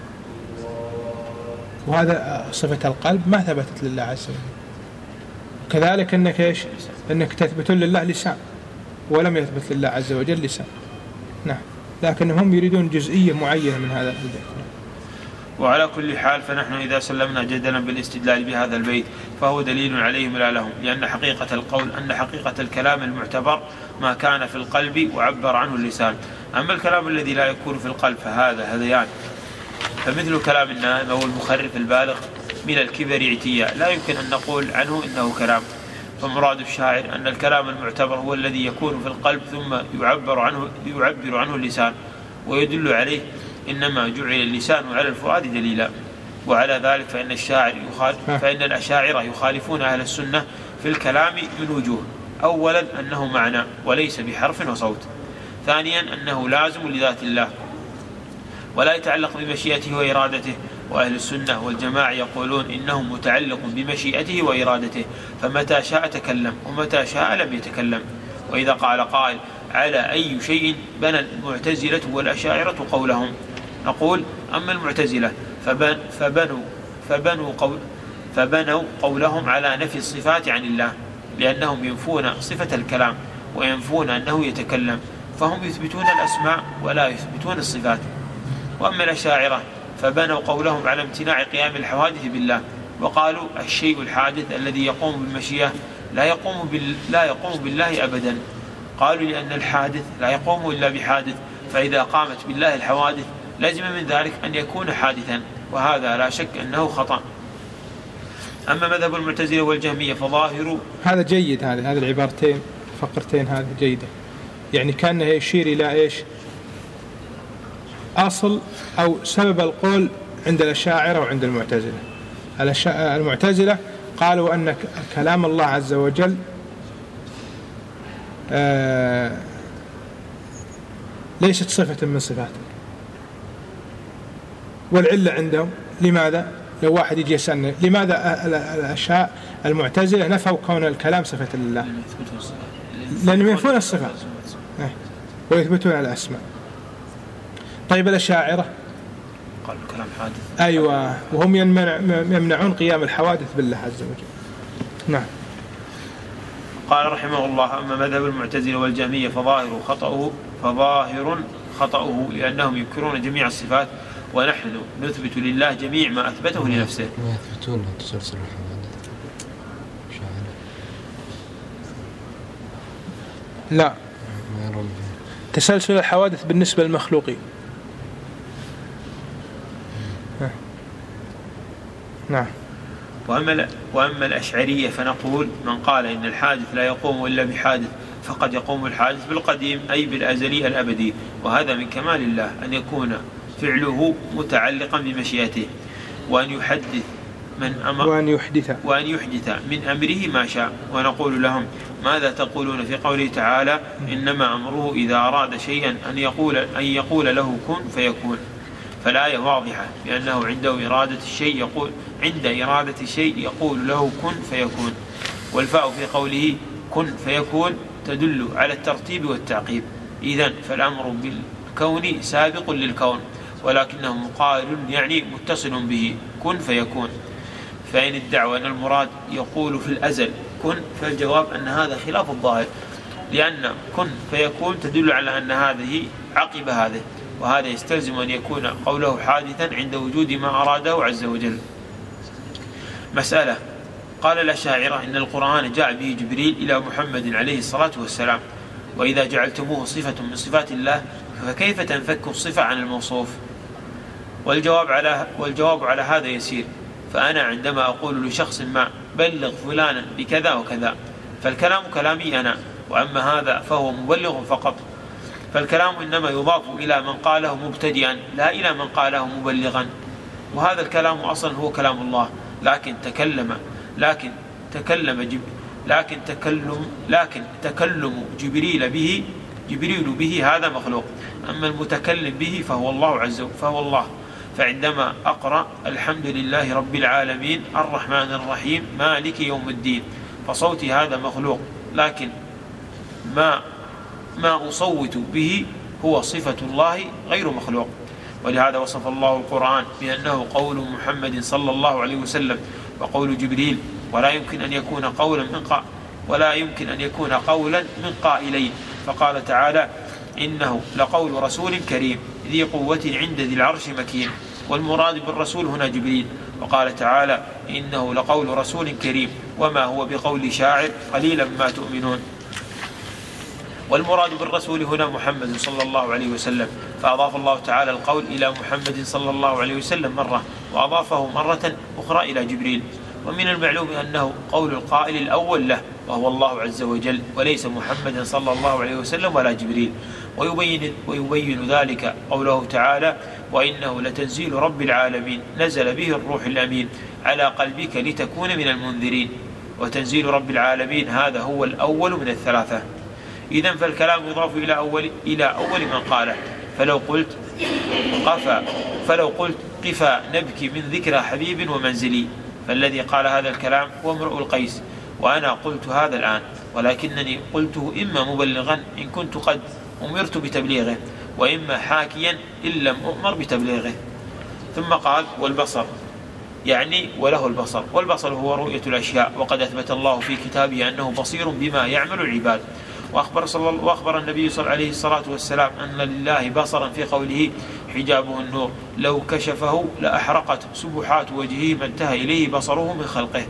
[SPEAKER 2] وهذا صفة القلب ما ثبتت لله عز وجل. كذلك أنك إيش؟ أنك تثبتون لله لسان، ولم يثبت لله عز وجل لسان. نعم. لكنهم يريدون جزئية معينة من هذا البيت.
[SPEAKER 1] وعلى كل حال فنحن إذا سلمنا جدلا بالاستدلال بهذا البيت فهو دليل عليهم لا لهم، لأن حقيقة القول أن حقيقة الكلام المعتبر ما كان في القلب وعبر عنه اللسان. أما الكلام الذي لا يكون في القلب فهذا هذيان، فمثل كلام النائم أو المخرف البالغ من الكبر اعتياء لا يمكن أن نقول عنه إنه كلام. فمراد الشاعر أن الكلام المعتبر هو الذي يكون في القلب ثم يعبر عنه اللسان، ويدل عليه إنما جعل اللسان على الفؤاد دليلا. وعلى ذلك فإن الأشاعرة يخالفون أهل السنة في الكلام من وجوه: أولا أنه معنى وليس بحرف وصوت، ثانيا أنه لازم لذات الله ولا يتعلق بمشيئته وإرادته، وأهل السنة والجماعة يقولون إنه متعلق بمشيئته وإرادته، فمتى شاء تكلم ومتى شاء لم يتكلم. وإذا قال قائل: على أي شيء بنى المعتزلة والأشاعرة قولهم؟ نقول: أما المعتزلة فبنوا قولهم على نفي الصفات عن الله، لأنهم ينفون صفة الكلام وينفون أنه يتكلم، فهم يثبتون الأسماء ولا يثبتون الصفات. وأما الأشاعرة فبنوا قولهم على امتناع قيام الحوادث بالله، وقالوا: الشيء الحادث الذي يقوم بالمشيئة لا يقوم بالله أبدا. قالوا: لأن الحادث لا يقوم إلا بحادث، فإذا قامت بالله الحوادث لازم من ذلك أن يكون حادثا، وهذا لا شك أنه خطأ. أما مذهب المعتزلة والجهمية فظاهر
[SPEAKER 2] هذا جيد، هذه العبارتين فقرتين هذه جيدة، يعني كأنه يشير إلى إيش؟ أصل أو سبب القول عند الأشاعرة وعند المعتزلة. المعتزلة قالوا أن كلام الله عز وجل ليست صفة من صفاته، والعلة عندهم لماذا؟ لو واحد يجي يسألنا لماذا الأشياء المعتزلة نفوا كون الكلام صفة لله؟ لأنهم ينفون الصفات ويثبتون الأسماء. طيب الأشاعرة
[SPEAKER 1] قالوا الكلام حادث.
[SPEAKER 2] أيوة، وهم يمنعون قيام الحوادث بالله عز وجل. نعم.
[SPEAKER 1] قال رحمه الله: أما مذهب المعتزلة والجهمية فظاهر خطأه لأنهم ينكرون جميع الصفات، ونحن نثبت لله جميع ما أثبته لنفسه.
[SPEAKER 4] يثبتون تسلسل الحوادث.
[SPEAKER 2] لا، تسلسل الحوادث بالنسبة للمخلوقين. نعم.
[SPEAKER 1] وأما الأشعرية فنقول: من قال إن الحادث لا يقوم إلا بحادث فقد يقوم الحادث بالقديم أي بالأزلي الأبدي، وهذا من كمال الله أن يكون فعله متعلقا بمشيئته، وأن يحدث من أمره ما شاء. ونقول لهم: ماذا تقولون في قوله تعالى: إنما أمره إذا أراد شيئا أن يقول له كن فيكون؟ فالآية واضحة بأنه عند إرادة الشيء يقول له كن فيكون. والفاء في قوله كن فيكون تدل على الترتيب والتعقيب. إذن فالأمر بالكون سابق للكون، ولكنه مقارن يعني متصل به، كن فيكون. فإن ادعوا أن المراد يقول في الأزل كن، فالجواب أن هذا خلاف الظاهر، لأن كن فيكون تدل على أن هذه عقب هذه، وهذا يستلزم أن يكون قوله حادثا عند وجود ما أراده عز وجل. مسألة: قال الأشاعرة إن القرآن جاء به جبريل إلى محمد عليه الصلاة والسلام، وإذا جعلتموه صفة من صفات الله فكيف تنفك الصفة عن الموصوف؟ والجواب على هذا يسير. فأنا عندما أقول لشخص ما بلغ فلانا بكذا وكذا فالكلام كلامي أنا، وأما هذا فهو مبلغ فقط. فالكلام إنما يضاف إلى من قاله مبتدئا لا إلى من قاله مبلغا، وهذا الكلام أصلا هو كلام الله، لكن لكن تكلم جبريل به هذا مخلوق. أما المتكلم به فهو الله عز وجل، فهو الله. فعندما أقرأ الحمد لله رب العالمين الرحمن الرحيم مالك يوم الدين فصوتي هذا مخلوق، لكن ما أصوت به هو صفة الله غير مخلوق. ولهذا وصف الله القرآن بأنه قول محمد صلى الله عليه وسلم وقول جبريل، ولا يمكن أن يكون قولا من قائلين. فقال تعالى: إنه لقول رسول كريم ذي قوة عند ذي العرش مكين. والمراد بالرسول هنا جبريل. وقال تعالى: إنه لقول رسول كريم وما هو بقول شاعر قليلا ما تؤمنون. والمراد بالرسول هنا محمد صلى الله عليه وسلم، فأضاف الله تعالى القول إلى محمد صلى الله عليه وسلم مرة، وأضافه مرة أخرى إلى جبريل. ومن المعلوم أنه قول القائل الأول له وهو الله عز وجل، وليس محمد صلى الله عليه وسلم ولا جبريل. ويبين ذلك قوله تعالى: وإنه لتنزيل رب العالمين نزل به الروح الأمين على قلبك لتكون من المنذرين. وتنزيل رب العالمين هذا هو الأول من الثلاثة. إذن فالكلام يضاف إلى أول من قاله. فلو قلت قفا نبكي من ذكرى حبيب ومنزلي، فالذي قال هذا الكلام هو امرؤ القيس، وأنا قلت هذا الآن، ولكنني قلته إما مبلغا إن كنت قد أمرت بتبليغه، وإما حاكيا إن لم أؤمر بتبليغه. ثم قال: والبصر، يعني وله البصر. والبصر هو رؤية الأشياء، وقد أثبت الله في كتابه أنه بصير بما يعمل العباد. وأخبر النبي عليه الصلاة والسلام أن لله بصرا في قوله: حجابه النور لو كشفه لأحرقت سبحات وجهه ما انتهى إليه بصره من خلقه.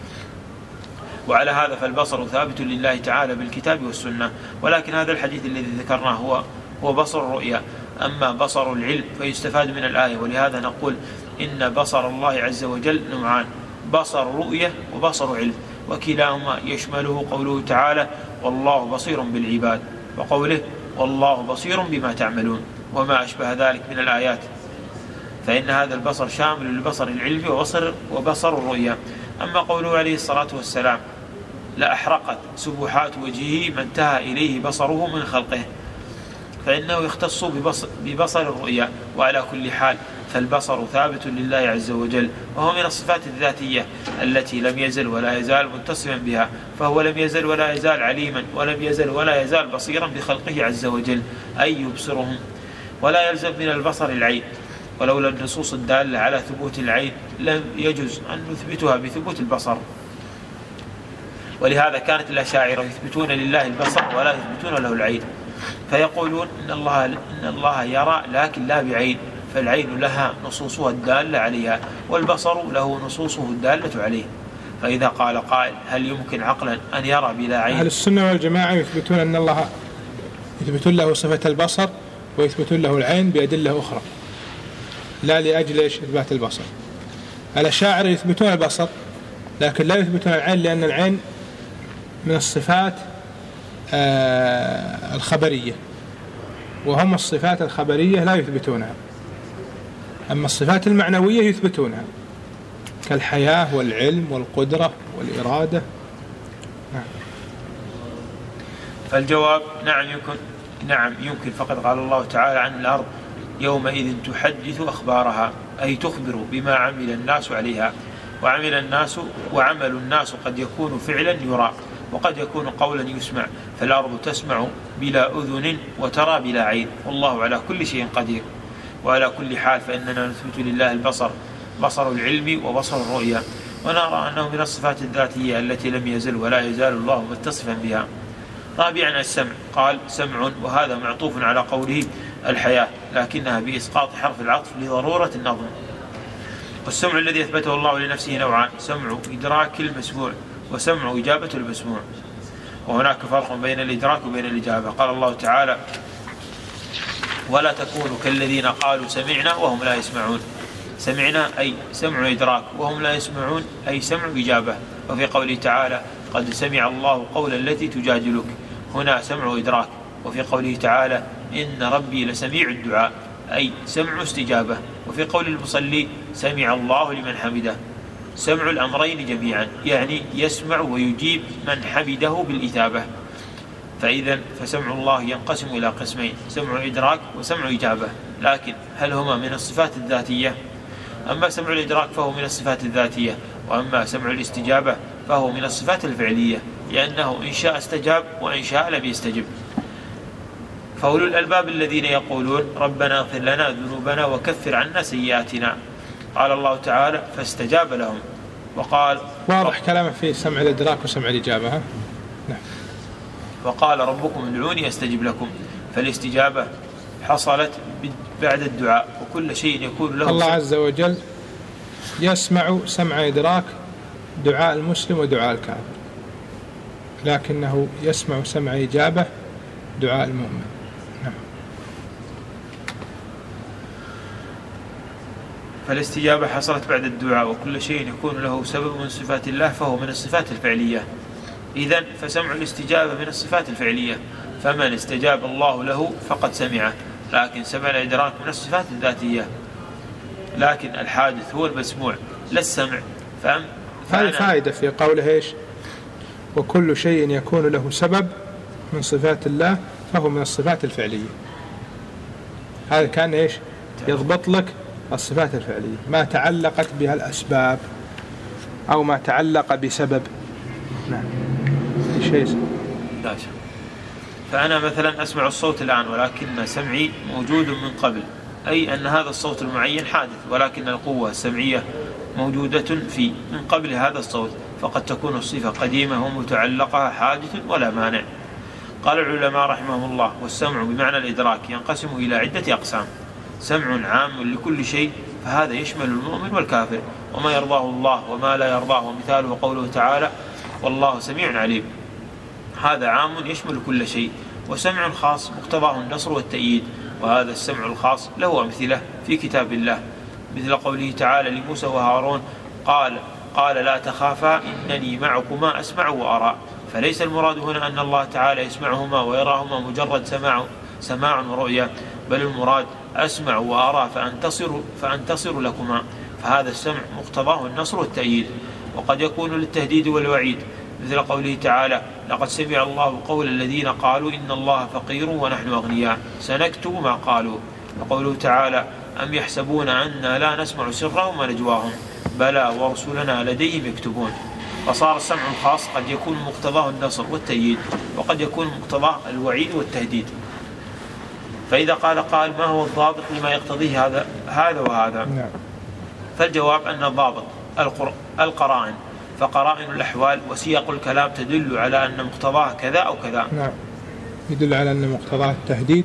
[SPEAKER 1] وعلى هذا فالبصر ثابت لله تعالى بالكتاب والسنة. ولكن هذا الحديث الذي ذكرناه هو بصر الرؤيا. أما بصر العلم فيستفاد من الآية. ولهذا نقول إن بصر الله عز وجل نوعان: بصر رؤية وبصر علم، وكلاهما يشمله قوله تعالى: والله بصير بالعباد، وقوله: والله بصير بما تعملون، وما أشبه ذلك من الآيات. فإن هذا البصر شامل للبصر العلمي وبصر الرؤيا. أما قوله عليه الصلاة والسلام: لأحرقت سبحات وجهه ما انتهى إليه بصره من خلقه، فإنه يختص ببصر الرؤيا. وعلى كل حال فالبصر ثابت لله عز وجل، وهو من الصفات الذاتية التي لم يزل ولا يزال متصفا بها، فهو لم يزل ولا يزال عليما، ولم يزل ولا يزال بصيرا بخلقه عز وجل، أي يبصرهم. ولا يلزم من البصر العين، ولولا النصوص الدالة على ثبوت العين لم يجوز أن نثبتها بثبوت البصر. ولهذا كانت الأشاعرة يثبتون لله البصر ولا يثبتون له العين، فيقولون إن الله يرى لكن لا بعين، فالعين لها نصوصها الدالة عليها، والبصر له نصوصه الدالة عليه. فإذا قال قائل: هل يمكن عقلا أن يرى بلا عين؟
[SPEAKER 2] أهل السنة والجماعة يثبتون أن الله يثبتون له صفة البصر ويثبتون له العين بأدلة أخرى، لا لأجل إثبات البصر. الأشاعرة يثبتون البصر لكن لا يثبتون العين، لأن العين من الصفات الخبرية، وهم الصفات الخبرية لا يثبتونها. أما الصفات المعنوية يثبتونها، كالحياة والعلم والقدرة والإرادة.
[SPEAKER 1] فالجواب: نعم يمكن. فقد قال الله تعالى عن الأرض: يومئذ تحدث أخبارها، أي تخبر بما عمل الناس عليها. وعمل الناس قد يكون فعلا يرى، وقد يكون قولا يسمع. فالأرض تسمع بلا أذن وترى بلا عين، والله على كل شيء قدير. وعلى كل حال فإننا نثبت لله البصر، بصر العلم وبصر الرؤيا، ونرى أنه من الصفات الذاتية التي لم يزل ولا يزال الله متصفا بها. رابعا السمع، قال: سمع، وهذا معطوف على قوله الحياة، لكنها بإسقاط حرف العطف لضرورة النظم. والسمع الذي أثبته الله لنفسه نوعان: سمع إدراك المسموع، وسمع إجابة المسموع. وهناك فرق بين الإدراك وبين الإجابة. قال الله تعالى: ولا تكونوا كالذين قالوا سمعنا وهم لا يسمعون. سمعنا أي سمع إدراك، وهم لا يسمعون أي سمع إجابة. وفي قوله تعالى: قد سمع الله قول التي تجادلك، هنا سمع إدراك. وفي قوله تعالى: إن ربي لسميع الدعاء، أي سمع استجابة. وفي قول المصلي: سمع الله لمن حمده، سمع الأمرين جميعا، يعني يسمع ويجيب من حمده بالإثابة. فإذا فسمع الله ينقسم إلى قسمين: سمع إدراك وسمع إجابة. لكن هل هما من الصفات الذاتية؟ أما سمع الإدراك فهو من الصفات الذاتية، وأما سمع الاستجابة فهو من الصفات الفعلية، لأنه إن شاء استجاب وإن شاء لم يستجب. فأولو الألباب الذين يقولون ربنا اغفر لنا ذنوبنا وكفر عنا سيئاتنا، قال الله تعالى فاستجاب لهم وقال
[SPEAKER 2] واضح كلامه في سمع الإدراك وسمع الإجابة. نعم.
[SPEAKER 1] وقال ربكم ادعوني أستجب لكم، فالاستجابة حصلت بعد الدعاء، وكل شيء يكون له.
[SPEAKER 2] الله عز وجل يسمع سمع إدراك دعاء المسلم ودعاء الكافر، لكنه يسمع سمع إجابة دعاء المؤمن. نعم.
[SPEAKER 1] فالاستجابة حصلت بعد الدعاء، وكل شيء يكون له سبب من صفات الله فهو من الصفات الفعلية. إذن فسمع الاستجابة من الصفات الفعلية، فمن استجاب الله له فقد سمعه. لكن سمع الإدراك من الصفات الذاتية، لكن الحادث هو المسموع لا السمع.
[SPEAKER 2] هذه فائدة في قوله إيش؟ وكل شيء يكون له سبب من صفات الله فهو من الصفات الفعلية. هذا كان إيش؟ يضبط لك الصفات الفعلية، ما تعلقت بها الأسباب أو ما تعلق بسبب. نعم. شيء
[SPEAKER 1] لا شيء. فأنا مثلا أسمع الصوت الآن، ولكن سمعي موجود من قبل، أي أن هذا الصوت المعين حادث، ولكن القوة السمعية موجودة في من قبل هذا الصوت، فقد تكون الصفة قديمة ومتعلقها حادث ولا مانع. قال العلماء رحمهم الله: والسمع بمعنى الإدراك ينقسم إلى عدة أقسام: سمع عام لكل شيء، فهذا يشمل المؤمن والكافر، وما يرضاه الله وما لا يرضاه، ومثاله قوله تعالى: والله سميع عليم، هذا عام يشمل كل شيء. وسمع خاص مقتضاه النصر والتأييد، وهذا السمع الخاص له أمثلة في كتاب الله، مثل قوله تعالى لموسى وهارون: قال لا تخافا إنني معكما أسمع وأرى. فليس المراد هنا أن الله تعالى يسمعهما ويراهما مجرد سماع ورؤيا، بل المراد أسمع وأرى فأنتصر لكما، فهذا السمع مقتضاه النصر والتأييد. وقد يكون للتهديد والوعيد، مثل قوله تعالى: لقد سمع الله قول الذين قالوا إن الله فقير ونحن أغنياء سنكتب ما قالوا. وقوله تعالى: أم يحسبون أننا لا نسمع سرهم ونجواهم بلى ورسلنا لديهم يكتبون. فصار السمع الخاص قد يكون مقتضاه النصر والتأييد، وقد يكون مقتضاه الوعيد والتهديد. فإذا قال ما هو الضابط لما يقتضيه هذا وهذا؟ فالجواب أن الضابط القرائن، فقرائن الأحوال وسياق الكلام تدل على أن مقتضاه كذا أو كذا.
[SPEAKER 2] نعم، يدل على أن مقتضاه التهديد،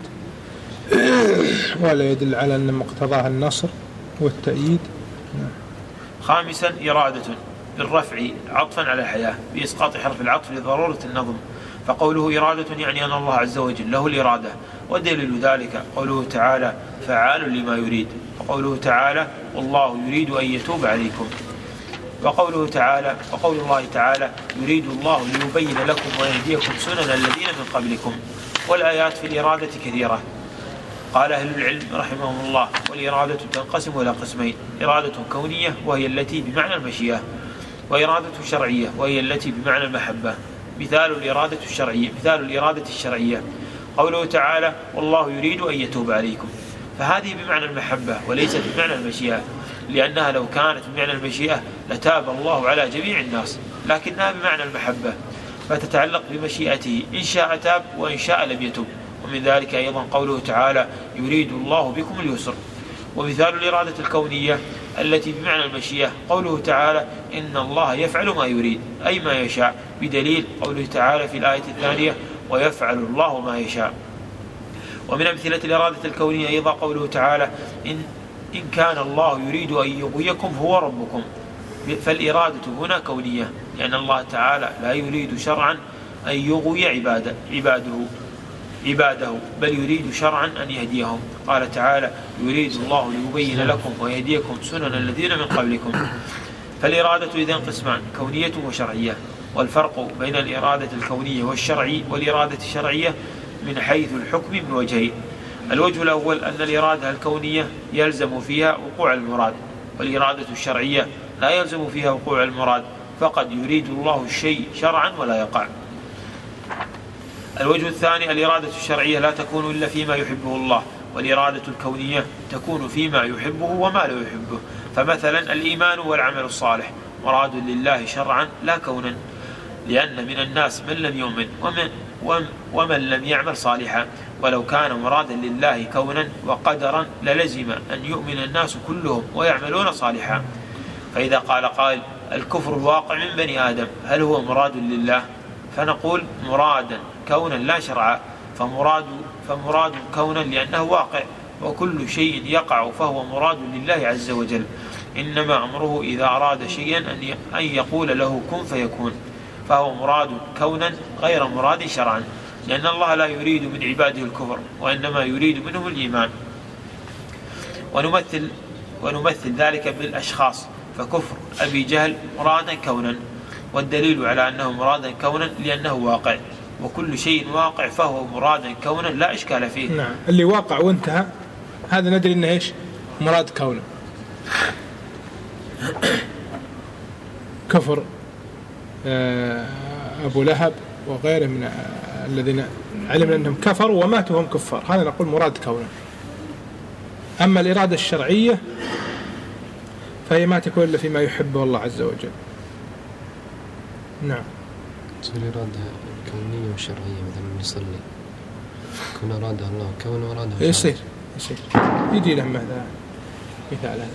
[SPEAKER 2] ولا يدل على أن مقتضاه النصر والتأييد. نعم.
[SPEAKER 1] خامسا إرادة بالرفع عطفا على الحياة بإسقاط حرف العطف لضرورة النظم، فقوله إرادة يعني أن الله عز وجل له الإرادة، ودليل ذلك قوله تعالى: فعال لما يريد، وقوله تعالى: والله يريد أن يتوب عليكم، وقول الله تعالى: يريد الله ليبين لكم ويهديكم سنن الذين من قبلكم. والآيات في الإرادة كثيرة. قال أهل العلم رحمهم الله: والإرادة تنقسم إلى قسمين: إرادة كونية وهي التي بمعنى المشيئة، وإرادة شرعية وهي التي بمعنى المحبة. مثال الإرادة الشرعية قوله تعالى: والله يريد أن يتوب عليكم، فهذه بمعنى المحبة وليست بمعنى المشيئة، لأنها لو كانت بمعنى المشيئة لتاب الله على جميع الناس، لكنها بمعنى المحبة فتتعلق بمشيئته، إن شاء تاب وإن شاء لم يتب. ومن ذلك أيضا قوله تعالى: يريد الله بكم اليسر. ومثال الإرادة الكونية التي بمعنى المشيئة قوله تعالى: إن الله يفعل ما يريد، أي ما يشاء، بدليل قوله تعالى في الآية الثانية: ويفعل الله ما يشاء. ومن أمثلة الإرادة الكونية أيضا قوله تعالى: إن كان الله يريد أن يغويكم هو ربكم. فالإرادة هنا كونية، لأن الله تعالى لا يريد شرعا أن يغوي عباده، بل يريد شرعا أن يهديهم. قال تعالى: يريد الله ليبين لكم ويهديكم سنن الذين من قبلكم. فالإرادة إذن قسمان: كونية وشرعية. والفرق بين الإرادة الكونية والإرادة الشرعية من حيث الحكم من وجهين: الوجه الأول أن الإرادة الكونية يلزم فيها وقوع المراد، والإرادة الشرعية لا يلزم فيها وقوع المراد، فقد يريد الله الشيء شرعا ولا يقع. الوجه الثاني: الإرادة الشرعية لا تكون إلا فيما يحبه الله، والإرادة الكونية تكون فيما يحبه وما لا يحبه. فمثلا الإيمان والعمل الصالح مراد لله شرعا لا كونا، لأن من الناس من لم يؤمن ومن لم يعمل صالحا، ولو كان مرادا لله كونا وقدرا للزم أن يؤمن الناس كلهم ويعملون صالحا. فإذا قال قائل: الكفر الواقع من بني آدم هل هو مراد لله؟ فنقول: مرادا كونا لا شرعا، فمراد كونا لأنه واقع، وكل شيء يقع فهو مراد لله عز وجل، إنما أمره إذا أراد شيئا أن يقول له كن فيكون، فهو مراد كونا غير مراد شرعا، لأن الله لا يريد من عباده الكفر، وإنما يريد منهم الإيمان. ونمثل ذلك بالأشخاص، فكفر أبي جهل مرادا كونا، والدليل على أنه مرادا كونا لأنه واقع، وكل شيء واقع فهو مرادا كونا لا إشكال فيه.
[SPEAKER 2] نعم، اللي واقع وانتهى هذا ندري إنه إيش مراد كونا. كفر أبو لهب وغيره من الذين علمنا أنهم كفروا وماتوا هم كفار، هذا نقول مراد كونا. أما الإرادة الشرعية فهي ما تكون إلا فيما يحبه الله عز وجل. نعم.
[SPEAKER 4] الإرادة الكونية والشرعية مثلا يصلي كون أراده الله كون أراده
[SPEAKER 2] يصير يجي لهم هذا مثال هذا.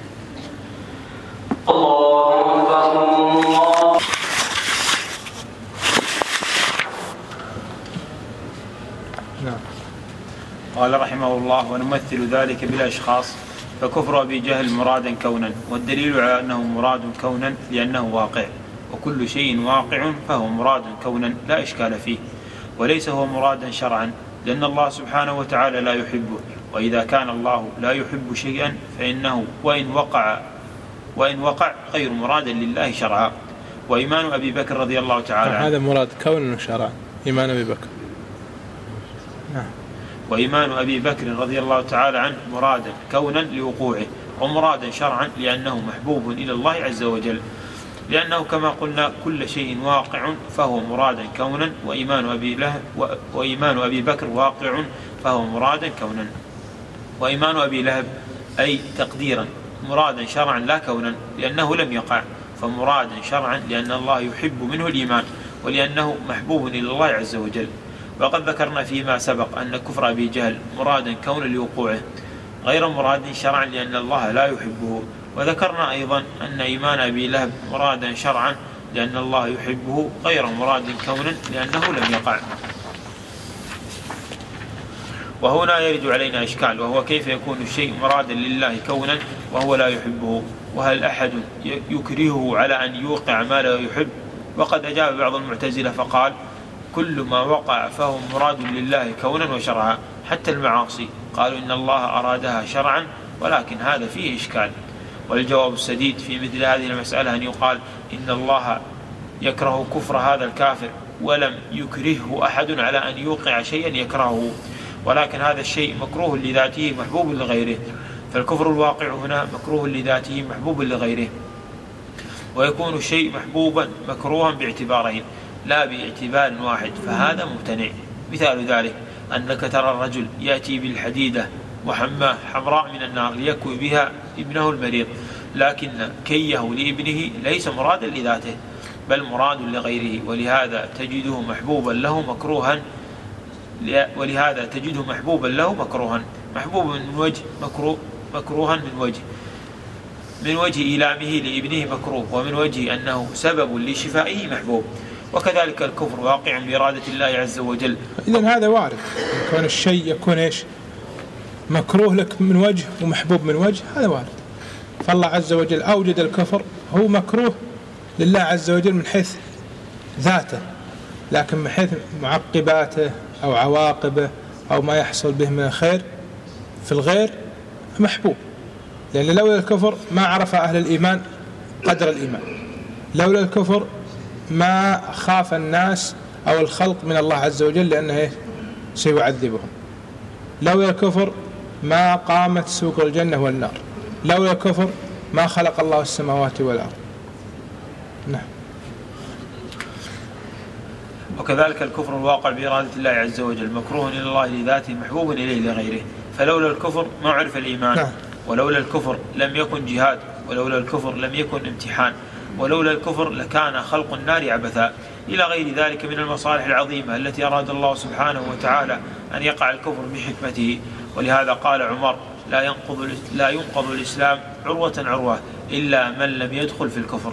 [SPEAKER 2] نعم.
[SPEAKER 1] قال رحمه الله: ونمثل ذلك بالأشخاص، فكفر أبي جهل مرادا كونا، والدليل على أنه مراد كونا لأنه واقع، وكل شيء واقع فهو مراد كونا لا إشكال فيه، وليس هو مرادا شرعا، لأن الله سبحانه وتعالى لا يحبه، وإذا كان الله لا يحب شيئا فإنه وإن وقع غير مراد لله شرعا. وإيمان أبي بكر رضي الله تعالى عنه،
[SPEAKER 2] هذا مراد كونا وشرعا، إيمان أبي بكر. نعم.
[SPEAKER 1] وإيمان أبي بكر رضي الله تعالى عنه مرادا كونا لوقوعه، ومرادا شرعا لأنه محبوب إلى الله عز وجل، لأنه كما قلنا كل شيء واقع فهو مرادا كونا، وإيمان أبي بكر واقع فهو مرادا كونا. وإيمان أبي لهب أي تقديرا مرادا شرعا لا كونا، لأنه لم يقع، فمرادا شرعا لأن الله يحب منه الإيمان، ولأنه محبوب إلى الله عز وجل. وقد ذكرنا فيما سبق أن كفر أبي جهل مرادا كونا لوقوعه غير مراد شرعا لأن الله لا يحبه. وذكرنا أيضا أن إيمان أبي لهب مرادا شرعا لأن الله يحبه غير مراد كونا لأنه لم يقع. وهنا يرد علينا إشكال، وهو كيف يكون الشيء مرادا لله كونا وهو لا يحبه؟ وهل أحد يكرهه على أن يوقع ما لا يحب؟ وقد أجاب بعض المعتزلة فقال: كل ما وقع فهو مراد لله كونا وشرعا، حتى المعاصي قالوا إن الله أرادها شرعا، ولكن هذا فيه إشكال. والجواب السديد في مثل هذه المسألة أن يقال إن الله يكره كفر هذا الكافر، ولم يكرهه أحد على أن يوقع شيئا يكرهه، ولكن هذا الشيء مكروه لذاته محبوب لغيره، فالكفر الواقع هنا مكروه لذاته محبوب لغيره، ويكون الشيء محبوبا مكروها باعتبارين لا باعتبار واحد، فهذا ممتنع. مثال ذلك أنك ترى الرجل يأتي بالحديدة محماة حمراء من النار ليكوي بها ابنه المريض، لكن كيه لابنه ليس مرادا لذاته بل مراد لغيره، ولهذا تجده محبوبا له مكروها، محبوبا من وجه، مكروها من وجه إيلامه لابنه مكروه، ومن وجه أنه سبب لشفائه محبوب. وكذلك الكفر واقع بإرادة الله عز وجل.
[SPEAKER 2] إذن هذا وارد، كون الشيء يكون إيش مكروه لك من وجه ومحبوب من وجه، هذا وارد. فالله عز وجل أوجد الكفر هو مكروه لله عز وجل من حيث ذاته، لكن من حيث معقباته أو عواقبه أو ما يحصل به من الخير في الغير محبوب، لأن لولا الكفر ما عرف أهل الإيمان قدر الإيمان، لولا الكفر ما خاف الناس أو الخلق من الله عز وجل لأنه سيعذبهم، لولا الكفر ما قامت سوق الجنة والنار، لولا الكفر ما خلق الله السماوات والأرض. نعم.
[SPEAKER 1] وكذلك الكفر الواقع بإرادة الله عز وجل مكروه إلى الله لذاته محبوب إليه لغيره، فلولا الكفر ما عرف الإيمان.
[SPEAKER 2] نعم.
[SPEAKER 1] ولولا الكفر لم يكن جهاد، ولولا الكفر لم يكن امتحان، ولولا الكفر لكان خلق النار عبثا، إلى غير ذلك من المصالح العظيمة التي أراد الله سبحانه وتعالى أن يقع الكفر بحكمته. ولهذا قال عمر: لا ينقض الإسلام عروة عروة إلا من لم يدخل في الكفر،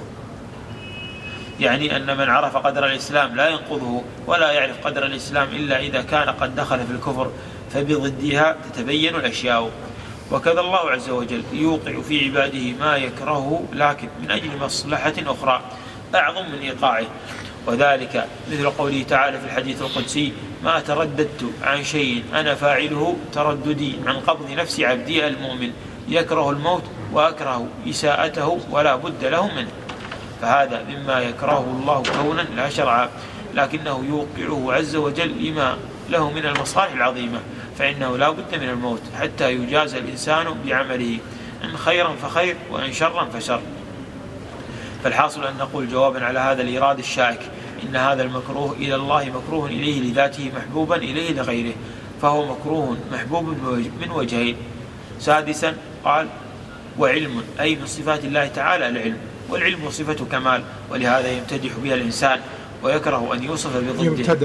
[SPEAKER 1] يعني أن من عرف قدر الإسلام لا ينقضه، ولا يعرف قدر الإسلام إلا إذا كان قد دخل في الكفر، فبضدها تتبين الأشياء. وكذا الله عز وجل يوقع في عباده ما يكرهه لكن من أجل مصلحة أخرى أعظم من إيقاعه، وذلك مثل قوله تعالى في الحديث القدسي: ما ترددت عن شيء أنا فاعله ترددي عن قبض نفس عبدي المؤمن، يكره الموت وأكره إساءته ولا بد له منه. فهذا مما يكرهه الله كونا لا شرعا، لكنه يوقعه عز وجل لما له من المصالح العظيمة، فإنه لا بد من الموت حتى يجازى الإنسان بعمله، إن خيرا فخير وإن شرا فشر. فالحاصل أن نقول جوابا على هذا الإيراد الشائك: إن هذا المكروه إلى الله مكروه إليه لذاته محبوبا إليه لغيره، فهو مكروه محبوب من وجهين. سادسا قال: وعلم، أي من صفات الله تعالى العلم، والعلم صفة كمال، ولهذا يمتدح بها الإنسان ويكره أن يوصف بضده.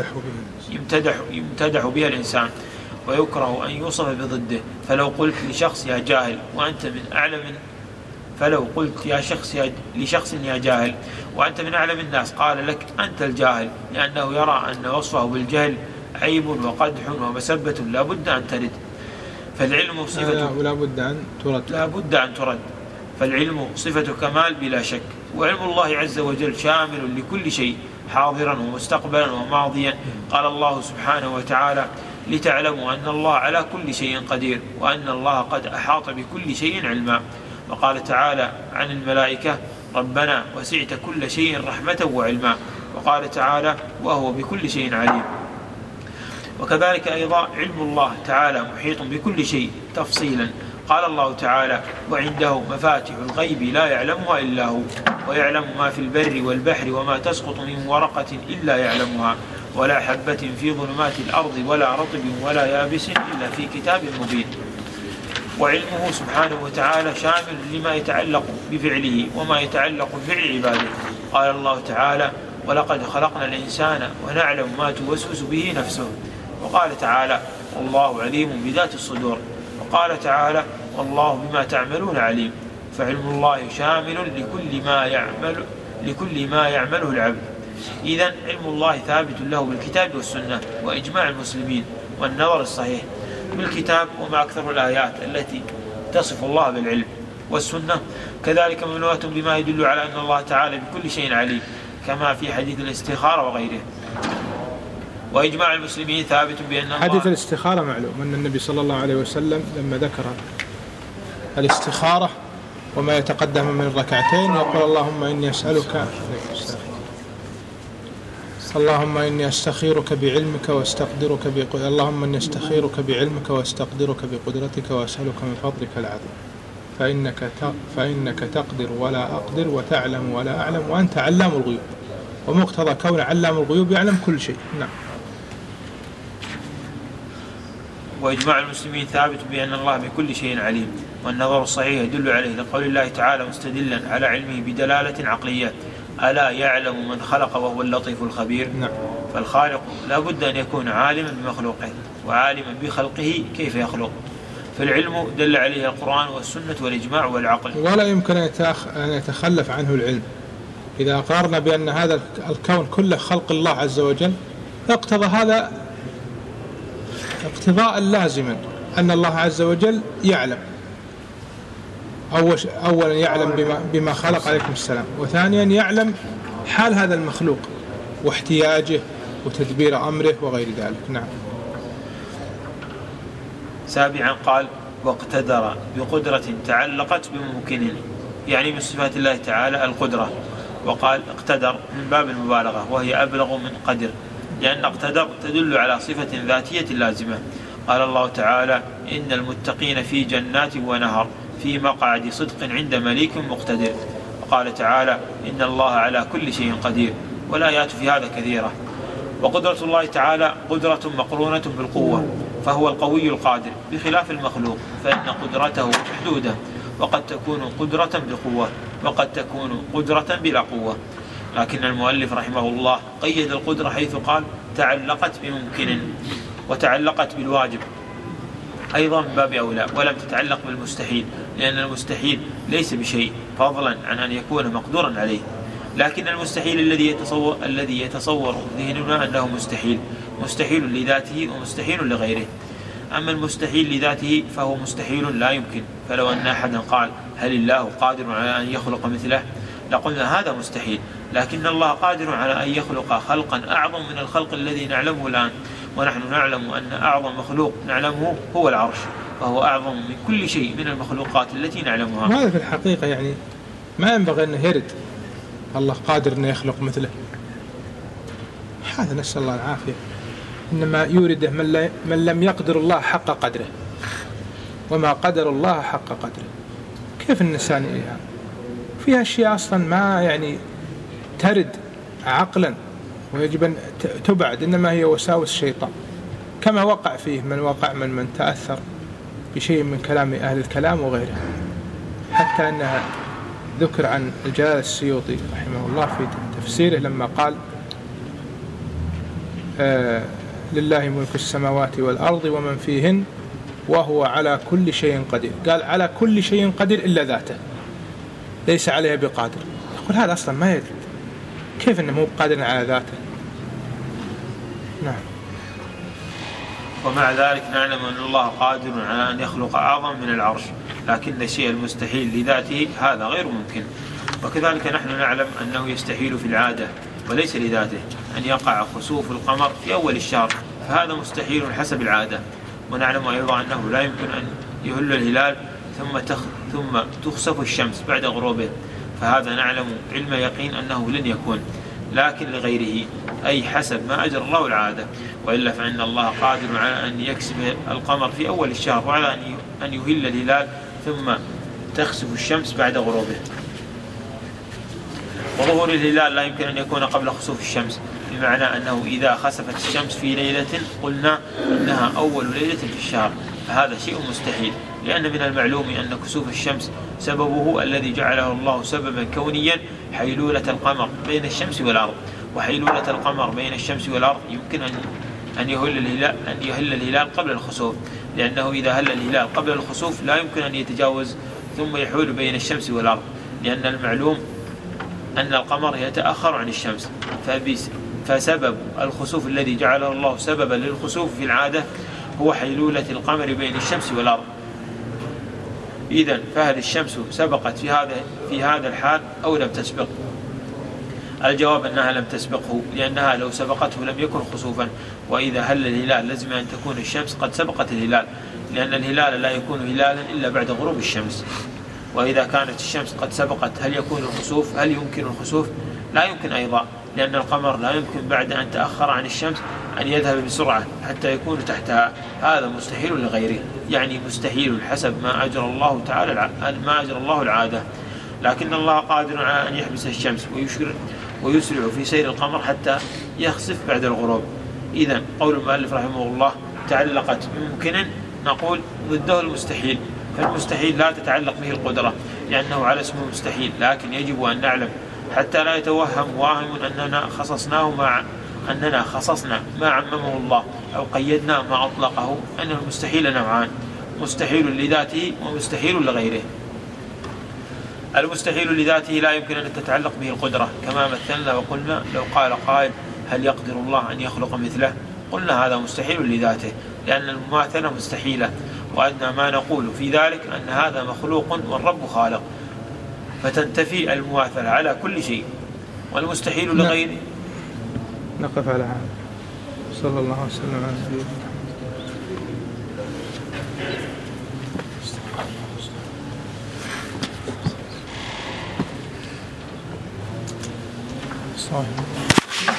[SPEAKER 1] يمتدح بها الإنسان ويكره أن يوصف بضده. فلو قلت لشخص يا جاهل وأنت من أعلم فلو قلت لشخص يا جاهل وأنت من أعلم الناس قال لك أنت الجاهل، لأنه يرى أن وصفه بالجهل عيب وقدح ومسبة لا بد أن ترد. فالعلم صفة لا بد أن ترد. فالعلم صفة كمال بلا شك، وعلم الله عز وجل شامل لكل شيء حاضرا ومستقبلا وماضيا. قال الله سبحانه وتعالى: لتعلموا أن الله على كل شيء قدير وأن الله قد أحاط بكل شيء علما. وقال تعالى عن الملائكة: ربنا وسعت كل شيء رحمة وعلما. وقال تعالى: وهو بكل شيء عليم. وكذلك أيضا علم الله تعالى محيط بكل شيء تفصيلا. قال الله تعالى: وعنده مفاتح الغيب لا يعلمها إلا هو، ويعلم ما في البر والبحر وما تسقط من ورقة إلا يعلمها، ولا حبة في ظلمات الأرض ولا رطب ولا يابس إلا في كتاب مبين. وعلمه سبحانه وتعالى شامل لما يتعلق بفعله وما يتعلق بفعل عباده. قال الله تعالى: ولقد خلقنا الإنسان ونعلم ما توسوس به نفسه. وقال تعالى: والله عليم بذات الصدور. وقال تعالى: والله بما تعملون عليم. فعلم الله شامل لكل ما يعمله العبد. إذن علم الله ثابت له بالكتاب والسنة وإجماع المسلمين والنظر الصحيح. بالكتاب وما أكثر الآيات التي تصف الله بالعلم، والسنة كذلك مملوءة بما يدل على أن الله تعالى بكل شيء عليم، كما في حديث الاستخارة وغيره. وإجماع المسلمين ثابت بأن
[SPEAKER 2] حديث الاستخارة معلوم أن النبي صلى الله عليه وسلم لما ذكر الاستخارة وما يتقدم من ركعتين يقول: اللهم إني أستخيرك بعلمك واستقدرك اللهم إني أستخيرك بعلمك واستقدرك بقدرتك وأسألك من فضلك العظيم فإنك تقدر ولا أقدر وتعلم ولا أعلم وأنت علام الغيوب. ومقتضى كون علام الغيوب يعلم كل شيء. نعم.
[SPEAKER 1] وإجماع المسلمين ثابت بأن الله بكل شيء عليم، والنظر الصحيح يدل عليه لقول الله تعالى مستدلا على علمه بدلالة عقلية: ألا يعلم من خلق وهو اللطيف الخبير.
[SPEAKER 2] نعم.
[SPEAKER 1] فالخالق لا بد أن يكون عالما بمخلوقه وعالما بخلقه كيف يخلق. فالعلم دل عليه القرآن والسنة والإجماع والعقل،
[SPEAKER 2] ولا يمكن أن يتخلف عنه العلم. إذا قارنا بأن هذا الكون كله خلق الله عز وجل اقتضى هذا اقتضاء لازما أن الله عز وجل يعلم. أولا يعلم بما خلق عليكم السلام، وثانيا يعلم حال هذا المخلوق واحتياجه وتدبير أمره وغير ذلك. نعم.
[SPEAKER 1] سابعا قال: واقتدر بقدرة تعلقت بممكن، يعني من صفات الله تعالى القدرة. وقال اقتدر من باب المبالغة، وهي أبلغ من قدر، لأن اقتدر تدل على صفة ذاتية لازمة. قال الله تعالى: إن المتقين في جنات ونهر في مقعد صدق عند مليك مقتدر. وقال تعالى: إن الله على كل شيء قدير. والآيات في هذا كثيرة. وقدرة الله تعالى قدرة مقرونة بالقوة، فهو القوي القادر، بخلاف المخلوق فإن قدرته محدودة، وقد تكون قدرة بقوة وقد تكون قدرة بلا قوة. لكن المؤلف رحمه الله قيد القدرة حيث قال: تعلقت بممكن وتعلقت بالواجب أيضا من باب أولى، ولم تتعلق بالمستحيل، لأن المستحيل ليس بشيء فضلا عن أن يكون مقدورا عليه. لكن المستحيل الذي يتصور ذهننا أنه مستحيل لذاته ومستحيل لغيره. أما المستحيل لذاته فهو مستحيل لا يمكن. فلو أن أحدا قال: هل الله قادر على أن يخلق مثله؟ لقلنا هذا مستحيل. لكن الله قادر على أن يخلق خلقا أعظم من الخلق الذي نعلمه الآن، ونحن نعلم أن أعظم مخلوق نعلمه هو العرش، وهو أعظم من كل شيء من المخلوقات التي نعلمها.
[SPEAKER 2] هذا في الحقيقة يعني ما ينبغي أنه يرد الله قادر أن يخلق مثله، هذا نسأل الله العافية. إنما يورده من لم يقدر الله حق قدره، وما قدر الله حق قدره. كيف الإنسان يعني فيها أشياء أصلا ما يعني ترد عقلا ويجب أن تبعد، إنما هي وساوس الشيطان، كما وقع فيه من تأثر بشيء من كلام أهل الكلام وغيره. حتى أنها ذكر عن الجلال السيوطي رحمه الله في تفسيره لما قال: لله ملك السماوات والأرض ومن فيهن وهو على كل شيء قدير. قال على كل شيء قدير إلا ذاته، ليس عليها بقادر. يقول هذا أصلا ما يدري، كيف أنه مو بقادر على ذاته؟ نعم.
[SPEAKER 1] ومع ذلك نعلم أن الله قادر على أن يخلق أعظم من العرش، لكن الشيء المستحيل لذاته هذا غير ممكن. وكذلك نحن نعلم أنه يستحيل في العادة وليس لذاته أن يقع خسوف القمر في أول الشهر، فهذا مستحيل حسب العادة. ونعلم أيضا أنه لا يمكن أن يهل الهلال ثم تخسف الشمس بعد غروبه، فهذا نعلم علم يقين أنه لن يكون، لكن لغيره أي حسب ما أجر الله العادة. وإلا فإن الله قادر على أن يكسب القمر في أول الشهر، وعلى أن يهل الهلال ثم تخسف الشمس بعد غروبه. وظهور الهلال لا يمكن أن يكون قبل خسوف الشمس، بمعنى أنه إذا خسفت الشمس في ليلة قلنا أنها أول ليلة في الشهر، فهذا شيء مستحيل، لأن من المعلوم أن كسوف الشمس سببه الذي جعله الله سببا كونيا حيلولة القمر بين الشمس والأرض. وحيلولة القمر بين الشمس والأرض يمكن أن يهل الهلال قبل الخسوف، لأنه إذا هل الهلال قبل الخسوف لا يمكن أن يتجاوز ثم يحول بين الشمس والأرض، لأن المعلوم أن القمر يتأخر عن الشمس. فسبب الخسوف الذي جعله الله سببا للخسوف في العادة هو حيلولة القمر بين الشمس والأرض. إذن فهل الشمس سبقت في هذا الحال أو لم تسبق؟ الجواب أنها لم تسبقه، لأنها لو سبقته لم يكن خسوفا. وإذا هل الهلال لازم أن تكون الشمس قد سبقت الهلال، لأن الهلال لا يكون هلالا إلا بعد غروب الشمس. وإذا كانت الشمس قد سبقت هل يكون الخسوف؟ هل يمكن الخسوف؟ لا يمكن أيضا، لأن القمر لا يمكن بعد أن تأخر عن الشمس أن يذهب بسرعة حتى يكون تحتها، هذا مستحيل لغيره، يعني مستحيل حسب ما أجر الله تعالى العادة. لكن الله قادر على أن يحبس الشمس ويسرع في سير القمر حتى يخسف بعد الغروب. إذن قول المؤلف رحمه الله تعلقت بممكن، نقول ضده المستحيل، فالمستحيل لا تتعلق به القدرة لأنه على اسمه مستحيل. لكن يجب أن نعلم حتى لا يتوهم واهم أننا خصصنا ما عممه الله أو قيدنا ما أطلقه، أن المستحيل نوعان: مستحيل لذاته ومستحيل لغيره. المستحيل لذاته لا يمكن أن تتعلق به القدرة، كما مثلنا وقلنا لو قال قائل: هل يقدر الله أن يخلق مثله؟ قلنا هذا مستحيل لذاته، لأن المماثلة مستحيلة، وأدنى ما نقول في ذلك أن هذا مخلوق والرب خالق، فتنتفي المماثلة على كل شيء. والمستحيل لغيره.
[SPEAKER 2] نقف على هذا. صلى الله عليه وسلم على نبينا محمد.